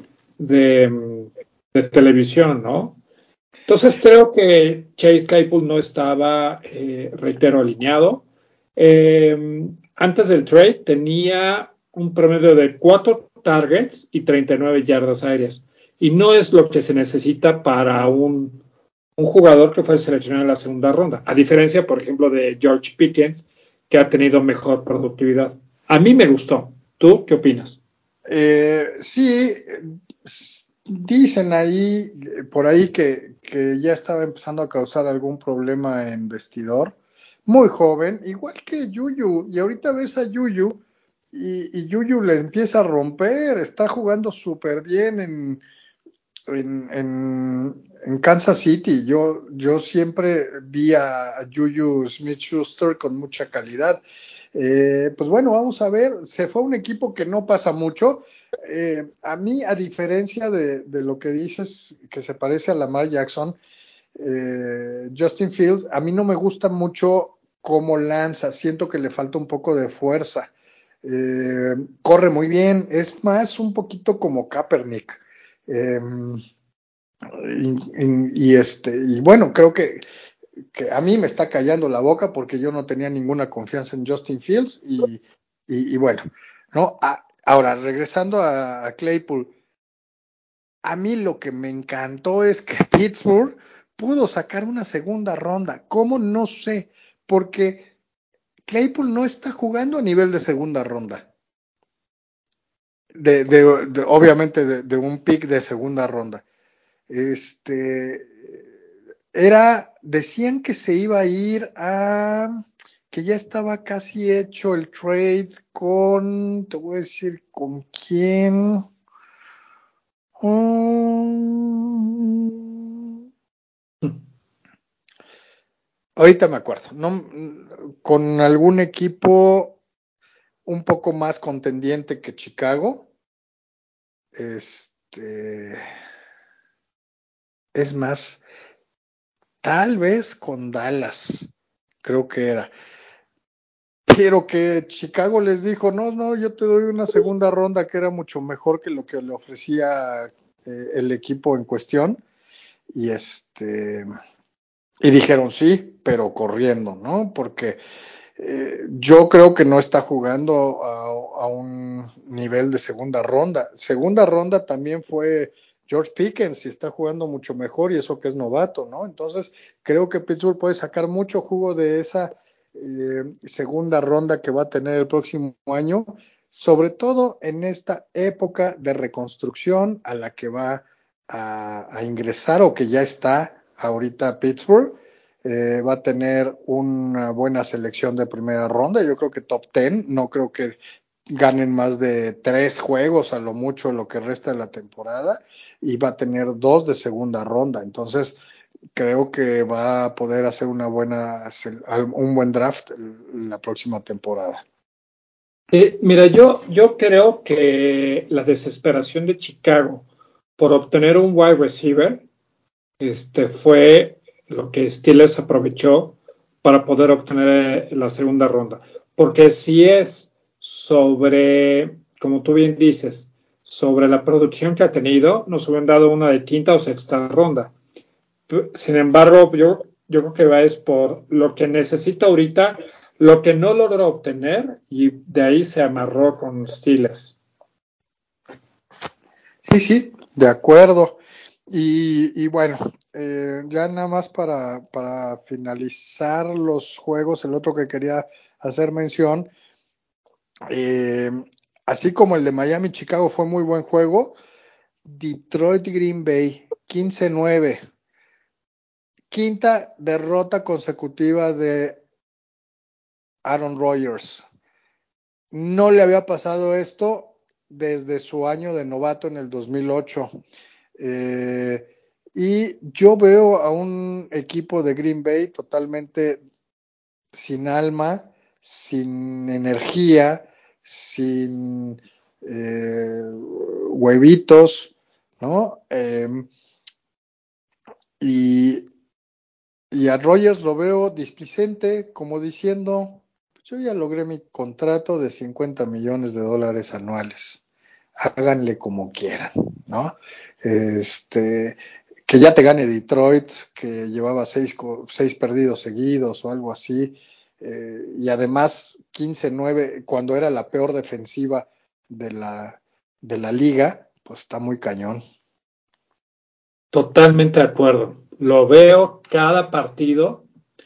de televisión, ¿no? Entonces creo que Chase Claypool no estaba, reitero, alineado. Antes del trade tenía un promedio de 4 targets y 39 yardas aéreas. Y no es lo que se necesita para un jugador que fue seleccionado en la segunda ronda. A diferencia, por ejemplo, de George Pickens, que ha tenido mejor productividad. A mí me gustó. ¿Tú qué opinas? Sí, dicen ahí, por ahí que ya estaba empezando a causar algún problema en vestidor. Muy joven, igual que Yuyu. Y ahorita ves a Yuyu y Yuyu le empieza a romper. Está jugando súper bien en Kansas City. Yo siempre vi a Juju Smith-Schuster con mucha calidad. Pues bueno, vamos a ver. Se fue un equipo que no pasa mucho. A mí, a diferencia de lo que dices, que se parece a Lamar Jackson, Justin Fields, a mí no me gusta mucho cómo lanza. Siento que le falta un poco de fuerza. Corre muy bien. Es más un poquito como Kaepernick. Eh, y bueno, creo que a mí me está callando la boca porque yo no tenía ninguna confianza en Justin Fields y bueno, ¿no? Ahora, regresando a Claypool, a mí lo que me encantó es que Pittsburgh pudo sacar una segunda ronda. ¿Cómo? No sé, porque Claypool no está jugando a nivel de segunda ronda. Obviamente de un pick de segunda ronda. Decían que se iba a ir que ya estaba casi hecho el trade te voy a decir con quién. Mm, ahorita me acuerdo, no, con algún equipo un poco más contendiente que Chicago. Es más, tal vez con Dallas, creo que era. Pero que Chicago les dijo, no, yo te doy una segunda ronda que era mucho mejor que lo que le ofrecía el equipo en cuestión. Y y dijeron sí, pero corriendo, ¿no? Porque yo creo que no está jugando a un nivel de segunda ronda. Segunda ronda también fue George Pickens y está jugando mucho mejor y eso que es novato, ¿no? Entonces creo que Pittsburgh puede sacar mucho jugo de esa segunda ronda que va a tener el próximo año, sobre todo en esta época de reconstrucción a la que va a ingresar o que ya está ahorita Pittsburgh. Va a tener una buena selección de primera ronda, yo creo que top 10, no creo que ganen más de 3 juegos a lo mucho lo que resta de la temporada y va a tener 2 de segunda ronda, entonces creo que va a poder hacer un buen draft la próxima temporada. Mira, yo creo que la desesperación de Chicago por obtener un wide receiver fue lo que Steelers aprovechó para poder obtener la segunda ronda. Porque si es sobre, como tú bien dices, sobre la producción que ha tenido, nos hubieran dado una de quinta o sexta ronda. Sin embargo, yo creo que es por lo que necesita ahorita, lo que no logró obtener, y de ahí se amarró con Steelers. Sí, de acuerdo. Y bueno, ya nada más para finalizar los juegos, el otro que quería hacer mención, eh, así como el de Miami-Chicago fue muy buen juego, Detroit-Green Bay, 15-9, quinta derrota consecutiva de Aaron Rodgers. No le había pasado esto desde su año de novato en el 2008. Eh, y yo veo a un equipo de Green Bay totalmente sin alma, sin energía, sin huevitos, ¿no? Y, y a Rogers lo veo displicente, como diciendo, yo ya logré mi contrato de $50 millones anuales. Háganle como quieran, ¿no? Que ya te gane Detroit, que llevaba seis perdidos seguidos o algo así, y además 15-9 cuando era la peor defensiva de de la liga, pues está muy cañón. Totalmente de acuerdo. Lo veo cada partido.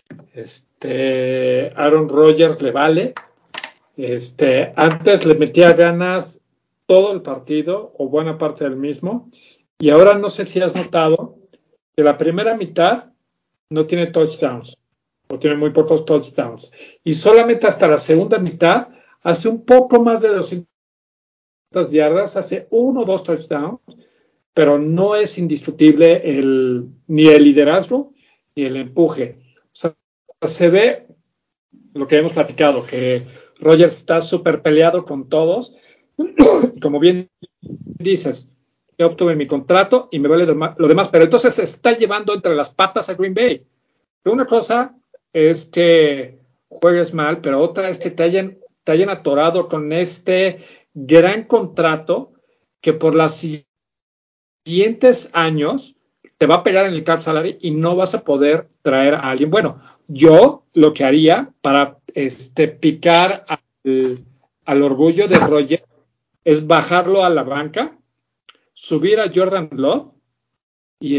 Aaron Rodgers le vale. Antes le metía ganas todo el partido o buena parte del mismo. Y ahora no sé si has notado que la primera mitad no tiene touchdowns o tiene muy pocos touchdowns. Y solamente hasta la segunda mitad hace un poco más de 200 yardas, hace uno o dos touchdowns, pero no es indiscutible ni el liderazgo ni el empuje. O sea, se ve lo que hemos platicado, que Rogers está súper peleado con todos. Como bien dices, yo obtuve mi contrato y me vale lo demás, pero entonces se está llevando entre las patas a Green Bay. Pero una cosa es que juegues mal, pero otra es que te hayan atorado con este gran contrato que por las siguientes años te va a pegar en el cap salary y no vas a poder traer a alguien. Bueno, yo lo que haría para picar al orgullo de Roger es bajarlo a la banca, subir a Jordan Love y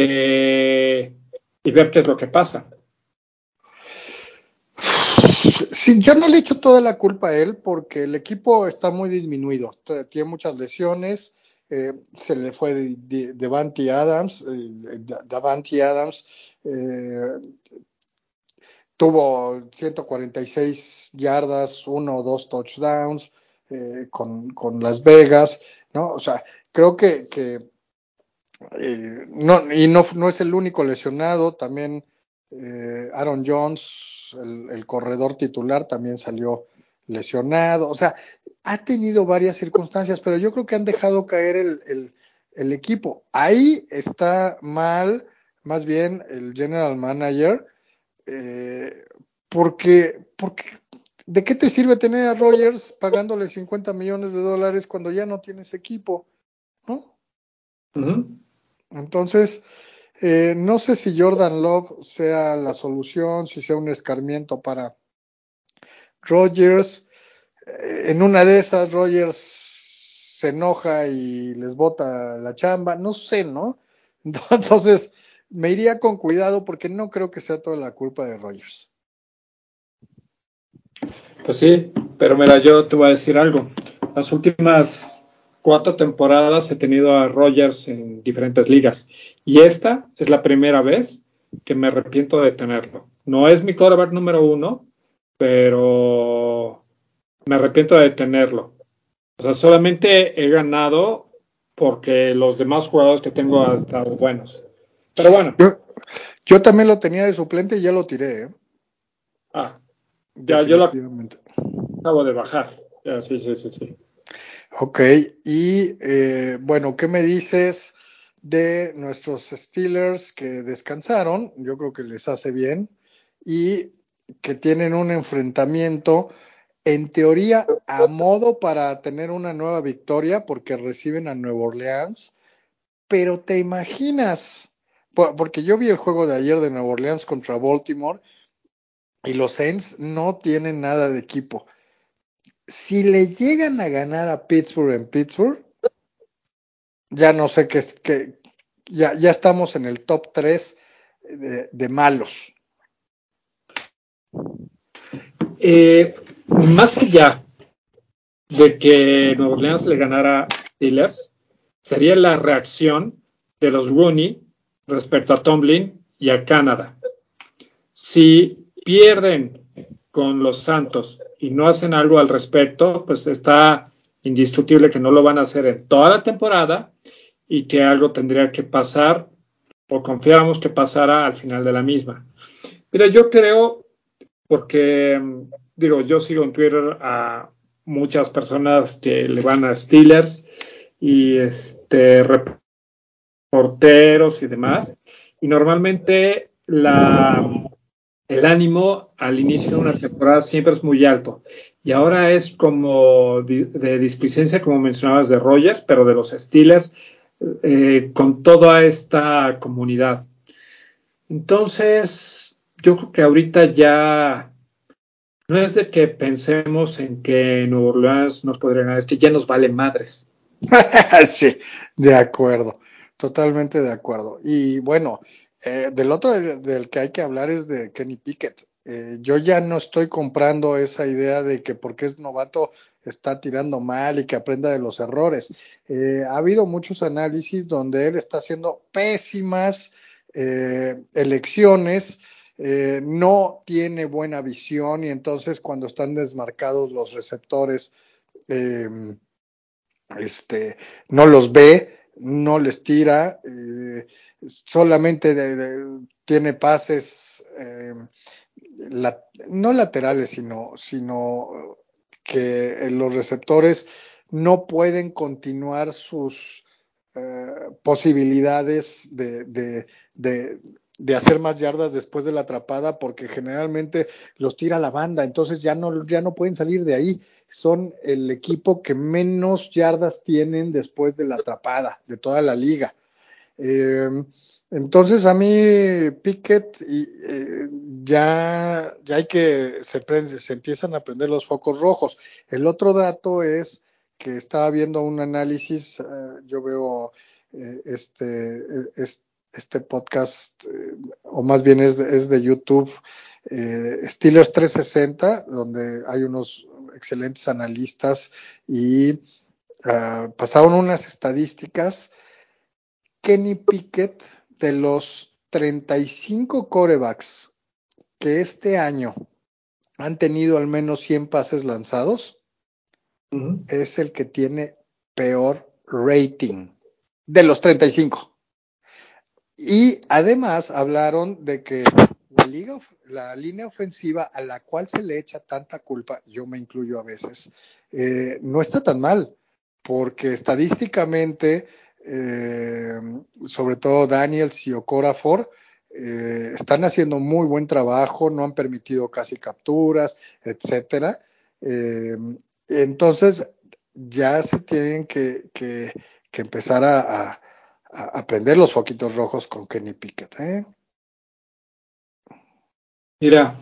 y ver qué es lo que pasa. Sí, yo no le echo toda la culpa a él porque el equipo está muy disminuido, tiene muchas lesiones, se le fue Davante Adams eh, tuvo 146 yardas, uno o dos touchdowns con Las Vegas, ¿no? O sea, creo que no, y no es el único lesionado, también Aaron Jones, el corredor titular, también salió lesionado, o sea, ha tenido varias circunstancias, pero yo creo que han dejado caer el equipo. Ahí está mal más bien el general manager, eh, porque ¿de qué te sirve tener a Rodgers pagándole $50 millones cuando ya no tienes equipo, ¿no? Uh-huh. Entonces, no sé si Jordan Love sea la solución, si sea un escarmiento para Rodgers. En una de esas, Rodgers se enoja y les bota la chamba, no sé, ¿no? Entonces, me iría con cuidado porque no creo que sea toda la culpa de Rodgers. Pues sí, pero mira, yo te voy a decir algo. Las últimas 4 temporadas he tenido a Rodgers en diferentes ligas y esta es la primera vez que me arrepiento de tenerlo. No es mi quarterback número uno, pero me arrepiento de tenerlo. O sea, solamente he ganado porque los demás jugadores que tengo han estado buenos. Pero bueno, Yo, yo también lo tenía de suplente y ya lo tiré, ¿eh? ya yo lo Definitivamente. acabo de bajar. Ya, sí, sí, sí, sí. Ok, y bueno, ¿qué me dices de nuestros Steelers que descansaron? Yo creo que les hace bien y que tienen un enfrentamiento en teoría a modo para tener una nueva victoria porque reciben a Nueva Orleans, pero te imaginas, porque yo vi el juego de ayer de Nueva Orleans contra Baltimore y los Saints no tienen nada de equipo. Si le llegan a ganar a Pittsburgh en Pittsburgh, ya no sé ya estamos en el top 3 de malos. Más allá de que Nueva Orleans le ganara a Steelers, sería la reacción de los Rooney respecto a Tomlin y a Canadá. Si pierden con los Santos y no hacen algo al respecto, pues está indiscutible que no lo van a hacer en toda la temporada y que algo tendría que pasar o confiáramos que pasara al final de la misma. Mira, yo creo, porque digo, yo sigo en Twitter a muchas personas que le van a Steelers y reporteros y demás, y normalmente el ánimo al inicio de una temporada siempre es muy alto. Y ahora es como de displicencia, como mencionabas, de Rodgers, pero de los Steelers, con toda esta comunidad. Entonces, yo creo que ahorita ya no es de que pensemos en que Nueva Orleans nos podría ganar, es que ya nos vale madres. Sí, de acuerdo, totalmente de acuerdo. Y bueno, del otro del que hay que hablar es de Kenny Pickett. Yo ya no estoy comprando esa idea de que porque es novato está tirando mal y que aprenda de los errores. Ha habido muchos análisis donde él está haciendo pésimas elecciones, no tiene buena visión y entonces cuando están desmarcados los receptores, eh, no los ve, no les tira, solamente tiene pases, no laterales, sino que los receptores no pueden continuar sus posibilidades de hacer más yardas después de la atrapada porque generalmente los tira a la banda, entonces ya no pueden salir de ahí. Son el equipo que menos yardas tienen después de la atrapada de toda la liga. Eh, entonces a mí Pickett ya hay que se empiezan a prender los focos rojos. El otro dato es que estaba viendo un análisis, yo veo este podcast, o más bien es de YouTube, Steelers 360, donde hay unos excelentes analistas y pasaron unas estadísticas. Kenny Pickett, de los 35 quarterbacks que este año han tenido al menos 100 pases lanzados, Uh-huh. es el que tiene peor rating de los 35. Y además hablaron de que la línea ofensiva a la cual se le echa tanta culpa, yo me incluyo a veces, no está tan mal, porque estadísticamente sobre todo Daniels y Okorafor, están haciendo muy buen trabajo, no han permitido casi capturas, etcétera. Entonces, ya se tienen que empezar a prender los foquitos rojos con Kenny Pickett. Mira,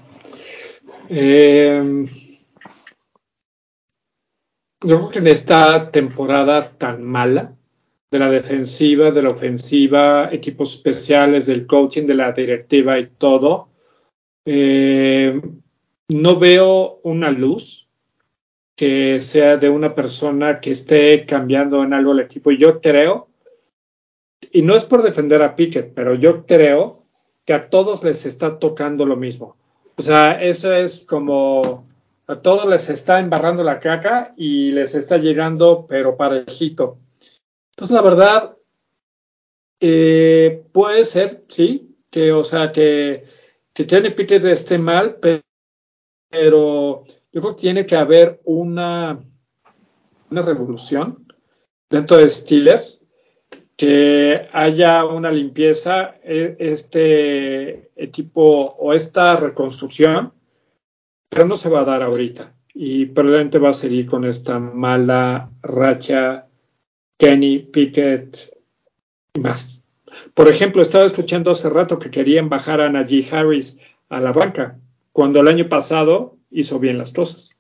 yo creo que en esta temporada tan mala, de la defensiva, de la ofensiva, equipos especiales, del coaching, de la directiva y todo, eh, no veo una luz que sea de una persona que esté cambiando en algo el equipo. Y yo creo, y no es por defender a Pickett, pero yo creo que a todos les está tocando lo mismo. O sea, eso es como a todos les está embarrando la caca y les está llegando, pero parejito. Entonces, la verdad, puede ser, sí, que, o sea, que Kenny Pickett esté mal, pero yo creo que tiene que haber una revolución dentro de Steelers, que haya una limpieza, este equipo o esta reconstrucción, pero no se va a dar ahorita. Y probablemente va a seguir con esta mala racha Kenny Pickett y más. Por ejemplo, estaba escuchando hace rato que querían bajar a Najee Harris a la banca, cuando el año pasado hizo bien las cosas.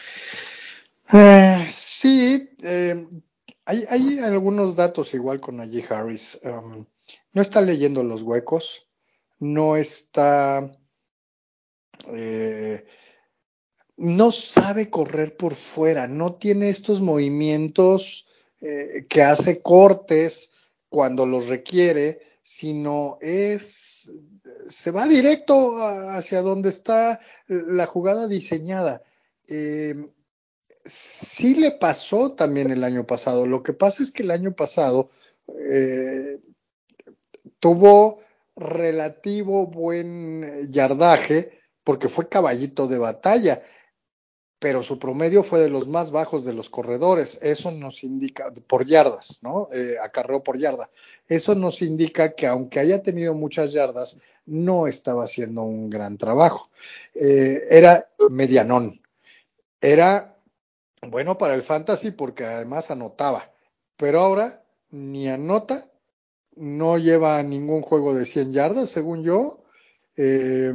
Sí, hay algunos datos igual con Najee Harris. No está leyendo los huecos, no está, eh, no sabe correr por fuera, no tiene estos movimientos que hace cortes cuando los requiere, sino se va directo hacia donde está la jugada diseñada. Eh, Sí le pasó también el año pasado. Lo que pasa es que el año pasado eh, tuvo relativo buen yardaje porque fue caballito de batalla, pero su promedio fue de los más bajos de los corredores. Eso nos indica, por yardas, ¿no? Acarreo por yarda. Eso nos indica que aunque haya tenido muchas yardas, no estaba haciendo un gran trabajo. Era medianón. Era bueno para el fantasy porque además anotaba, pero ahora ni anota, no lleva ningún juego de 100 yardas, según yo, eh,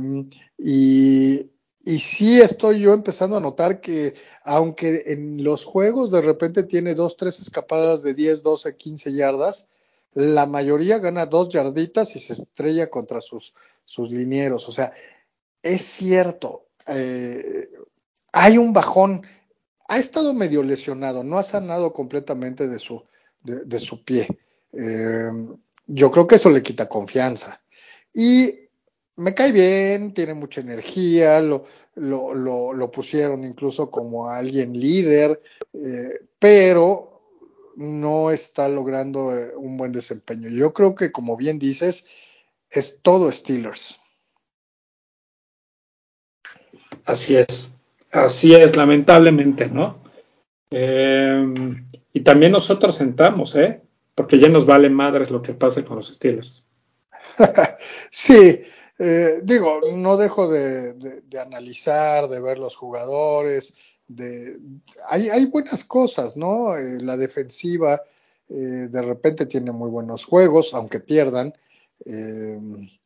y sí estoy yo empezando a notar que aunque en los juegos de repente tiene 2, 3 escapadas de 10, 12, 15 yardas, la mayoría gana 2 yarditas y se estrella contra sus linieros. O sea, es cierto, hay un bajón, ha estado medio lesionado, no ha sanado completamente de su pie. Eh, yo creo que eso le quita confianza. Y me cae bien, tiene mucha energía, lo pusieron incluso como alguien líder, pero no está logrando un buen desempeño. Yo creo que, como bien dices, es todo Steelers. Así es, lamentablemente, ¿no? Eh, y también nosotros entramos, ¿eh? Porque ya nos vale madres lo que pase con los Steelers. Sí, digo, no dejo de analizar, de ver los jugadores, hay buenas cosas, ¿no? La defensiva de repente tiene muy buenos juegos, aunque pierdan. Eh,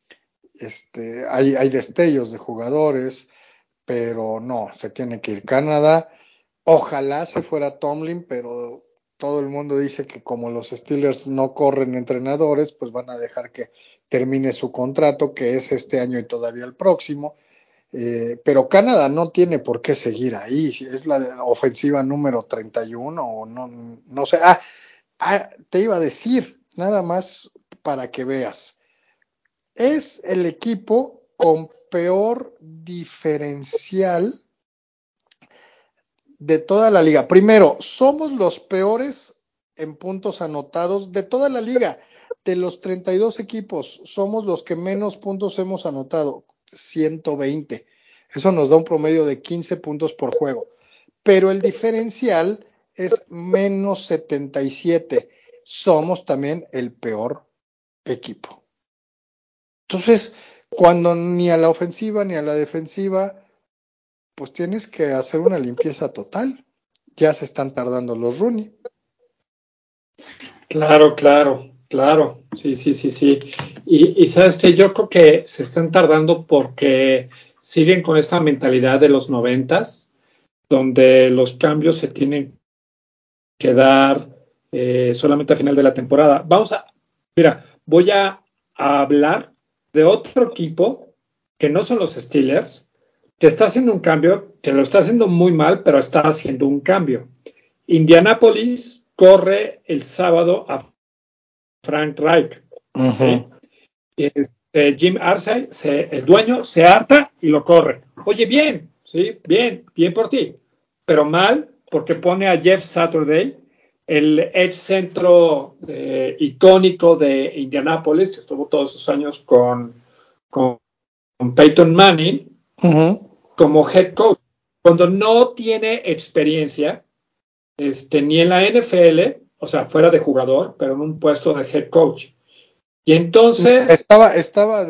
hay destellos de jugadores, pero no, se tiene que ir Canadá. Ojalá se fuera Tomlin, pero todo el mundo dice que como los Steelers no corren entrenadores, pues van a dejar que termine su contrato, que es este año y todavía el próximo. Pero Canadá no tiene por qué seguir ahí. Es la ofensiva número 31 o no sé. Te iba a decir, nada más para que veas. Es el equipo con peor diferencial de toda la liga. Primero, somos los peores en puntos anotados de toda la liga. De los 32 equipos, somos los que menos puntos hemos anotado, 120. Eso nos da un promedio de 15 puntos por juego. Pero el diferencial es menos 77. somos también el peor equipo. Entonces, cuando ni a la ofensiva ni a la defensiva, pues tienes que hacer una limpieza total. Ya se están tardando los Rooney. Claro, claro, claro. Sí, sí, sí, sí. Y sabes que yo creo que se están tardando porque siguen con esta mentalidad de los 90s, donde los cambios se tienen que dar solamente al final de la temporada. Mira, voy a hablar de otro equipo que no son los Steelers, que está haciendo un cambio, que lo está haciendo muy mal, pero está haciendo un cambio. Indianapolis corre el sábado a Frank Reich. ¿Sí? Jim Irsay, el dueño, se harta y lo corre. Oye, bien, ¿sí? Bien, bien por ti. Pero mal porque pone a Jeff Saturday, el ex centro icónico de Indianapolis, que estuvo todos esos años con Peyton Manning, como head coach. Cuando no tiene experiencia, ni en la NFL, o sea, fuera de jugador, pero en un puesto de head coach. Y entonces... Estaba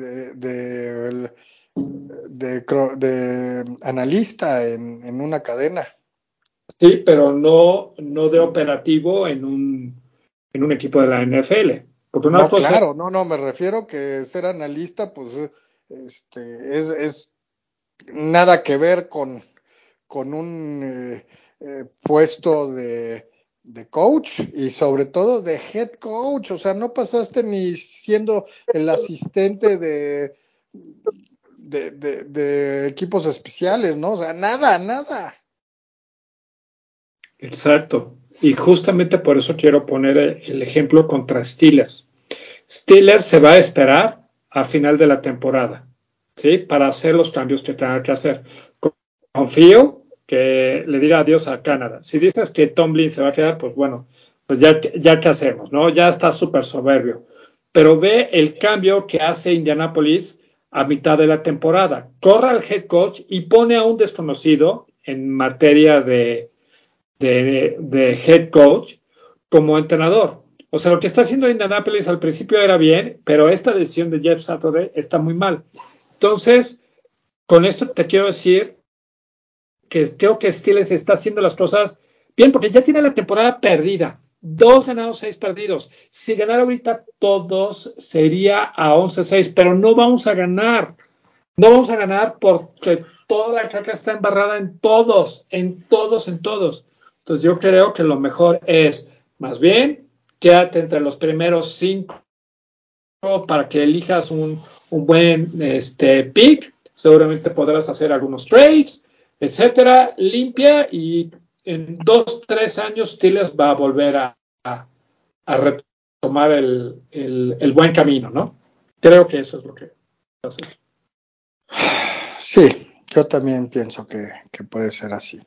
de analista en una cadena. Sí, pero no de operativo en un equipo de la NFL. Porque una No, cosa claro, no, me refiero que ser analista, pues, es nada que ver con un puesto de coach y sobre todo de head coach. O sea, no pasaste ni siendo el asistente de equipos especiales, ¿no? O sea, nada. exacto. Y justamente por eso quiero poner el ejemplo contra Steelers. Steelers se va a esperar a final de la temporada, ¿sí? Para hacer los cambios que tenga que hacer. Confío que le diga adiós a Canadá. Si dices que Tomlin se va a quedar, pues bueno, pues ya qué hacemos, ¿no? Ya está súper soberbio. Pero ve el cambio que hace Indianapolis a mitad de la temporada. Corre al head coach y pone a un desconocido en materia de head coach como entrenador. O sea, lo que está haciendo Indianapolis al principio era bien, pero esta decisión de Jeff Saturday está muy mal. Entonces, con esto te quiero decir que creo que Steelers está haciendo las cosas bien, porque ya tiene la temporada perdida. 2 ganados, 6 perdidos. Si ganara ahorita todos, sería a 11-6, pero no vamos a ganar. No vamos a ganar porque toda la caca está embarrada en todos. Entonces yo creo que lo mejor es, más bien, quédate entre los primeros 5 para que elijas un buen pick. Seguramente podrás hacer algunos trades, etcétera, limpia y en 2-3 años Steelers va a volver a retomar el buen camino, ¿no? Creo que eso es lo que va a hacer. Sí, yo también pienso que puede ser así.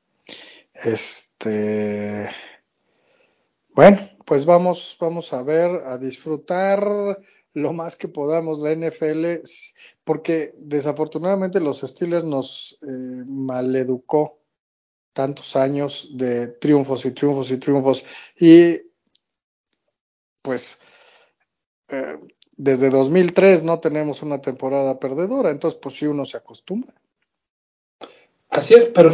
Bueno, pues vamos a ver, a disfrutar lo más que podamos la NFL, porque desafortunadamente los Steelers nos maleducó tantos años de triunfos y triunfos y triunfos, y pues eh, desde 2003 no tenemos una temporada perdedora, entonces pues sí uno se acostumbra. Así es, pero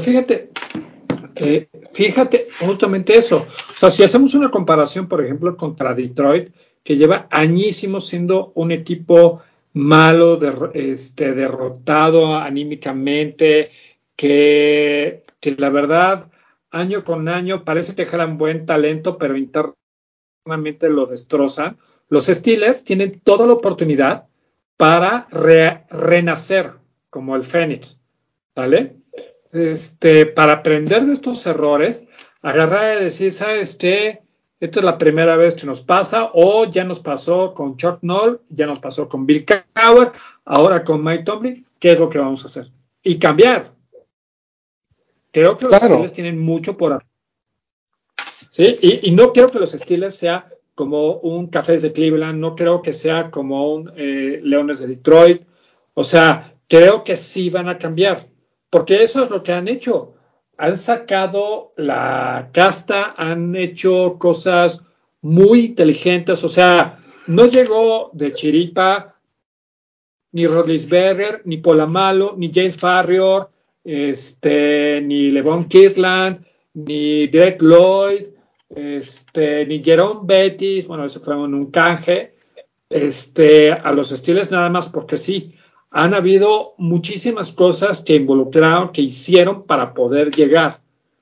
fíjate justamente eso. O sea, si hacemos una comparación, por ejemplo, contra Detroit, que lleva añísimos siendo un equipo malo, derrotado anímicamente, que la verdad, año con año, parece que jalan buen talento, pero internamente lo destrozan. Los Steelers tienen toda la oportunidad para renacer como el Fénix, ¿vale? Para aprender de estos errores, agarrar y decir, ¿sabes qué? Esta es la primera vez que nos pasa, o ya nos pasó con Chuck Noll, ya nos pasó con Bill Cowher, ahora con Mike Tomlin, ¿qué es lo que vamos a hacer? Y cambiar. Creo que los Claro, Steelers tienen mucho por hacer, ¿sí? Y no creo que los Steelers sea como un Cafés de Cleveland, no creo que sea como un Leones de Detroit, o sea, creo que sí van a cambiar, porque eso es lo que han hecho. Han sacado la casta, han hecho cosas muy inteligentes, o sea, no llegó de chiripa ni Rodlisberger, ni Polamalu, ni James Farrior, ni LeVon Kirkland, ni Greg Lloyd, ni Jerome Bettis, bueno, eso fue en un canje, a los Steelers nada más porque sí. Han habido muchísimas cosas que involucraron, que hicieron para poder llegar.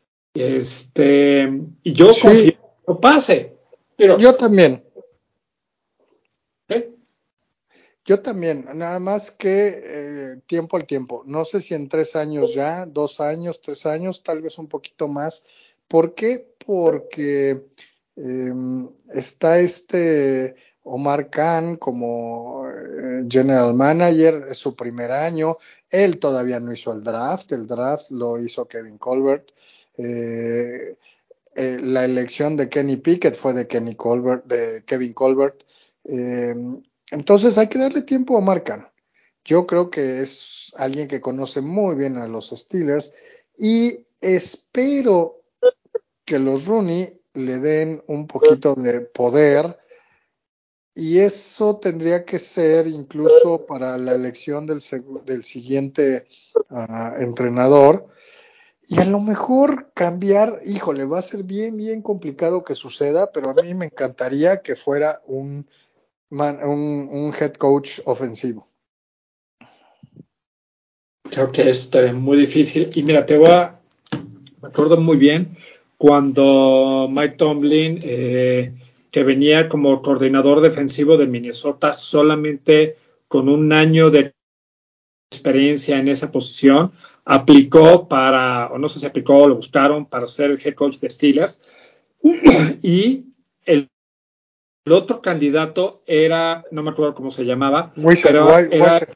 Y yo confío Sí, que no pase. Pero, yo también. ¿eh? Yo también, nada más que tiempo al tiempo. No sé si en 3 años ya, 2 años, 3 años, tal vez un poquito más. ¿Por qué? Porque está Omar Khan como General Manager, es su primer año. Él todavía no hizo el draft lo hizo Kevin Colbert. Eh, la elección de Kenny Pickett fue de Kevin Colbert. Eh, entonces hay que darle tiempo a Marcan. Yo creo que es alguien que conoce muy bien a los Steelers y espero que los Rooney le den un poquito de poder y eso tendría que ser incluso para la elección del siguiente entrenador. Y a lo mejor cambiar, híjole, va a ser bien, bien complicado que suceda, pero a mí me encantaría que fuera un head coach ofensivo. Creo que es muy difícil. Y mira, me acuerdo muy bien cuando Mike Tomlin, que venía como coordinador defensivo de Minnesota, solamente con un año de experiencia en esa posición, aplicó o no sé si aplicó o lo buscaron para ser el head coach de Steelers. Y el otro candidato era, no me acuerdo cómo se llamaba, pero era, Weiser,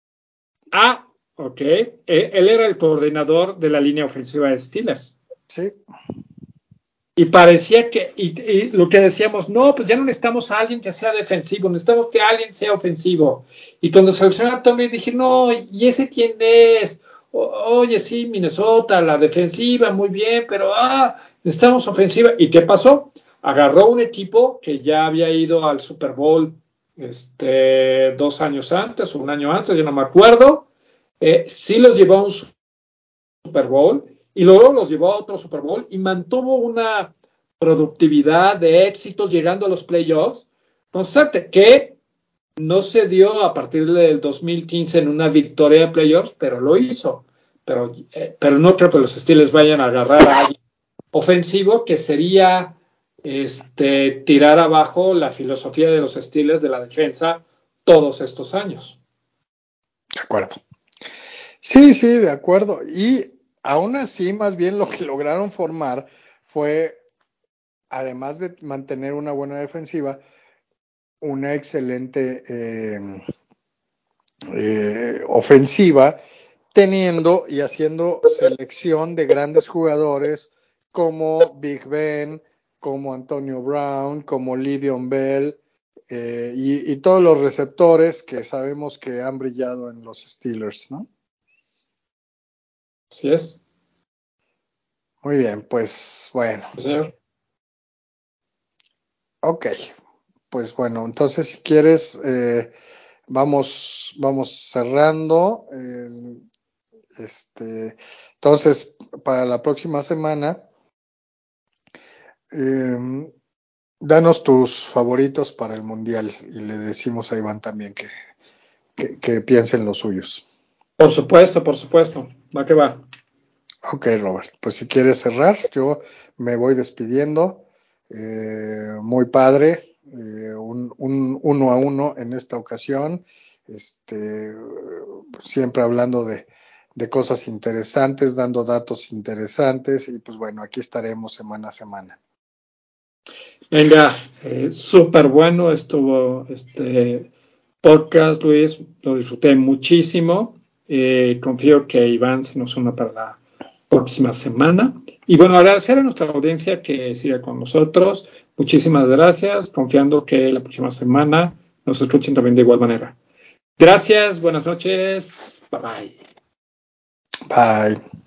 ok, él era el coordinador de la línea ofensiva de Steelers. sí, Y parecía y lo que decíamos, no, pues ya no necesitamos a alguien que sea defensivo, necesitamos que alguien sea ofensivo. Y cuando seleccioné a Tommy dije, no, ¿y ese quién es? Oye, sí, Minnesota, la defensiva, muy bien, pero necesitamos ofensiva. ¿Y qué pasó? Agarró un equipo que ya había ido al Super Bowl 2 años antes o un año antes, yo no me acuerdo. Sí los llevó a un Super Bowl y luego los llevó a otro Super Bowl y mantuvo una productividad de éxitos llegando a los playoffs constante, que no se dio a partir del 2015 en una victoria de playoffs, pero lo hizo. Pero no creo que los Steelers vayan a agarrar a alguien ofensivo, que sería tirar abajo la filosofía de los Steelers de la defensa todos estos años. de acuerdo. Sí, sí, de acuerdo. Y aún así, más bien lo que lograron formar fue, además de mantener una buena defensiva, una excelente ofensiva, teniendo y haciendo selección de grandes jugadores como Big Ben, como Antonio Brown, como Le'Veon Bell, y todos los receptores que sabemos que han brillado en los Steelers, ¿no? Así es. Muy bien, pues bueno, Sí, señor. ok, pues bueno, entonces si quieres, vamos cerrando. Entonces, para la próxima semana, eh, danos tus favoritos para el Mundial y le decimos a Iván también que piensen los suyos. Por supuesto, por supuesto. Va que va. Ok, Robert, pues si quieres cerrar, yo me voy despidiendo. Muy padre, un 1-1 en esta ocasión, siempre hablando de cosas interesantes, dando datos interesantes y pues bueno, aquí estaremos semana a semana. Venga, súper bueno estuvo este podcast, Luis. Lo disfruté muchísimo. Confío que Iván se nos una para la próxima semana. Y bueno, agradecer a nuestra audiencia que siga con nosotros. Muchísimas gracias, confiando que la próxima semana nos escuchen también de igual manera. Gracias, buenas noches. Bye bye. Bye.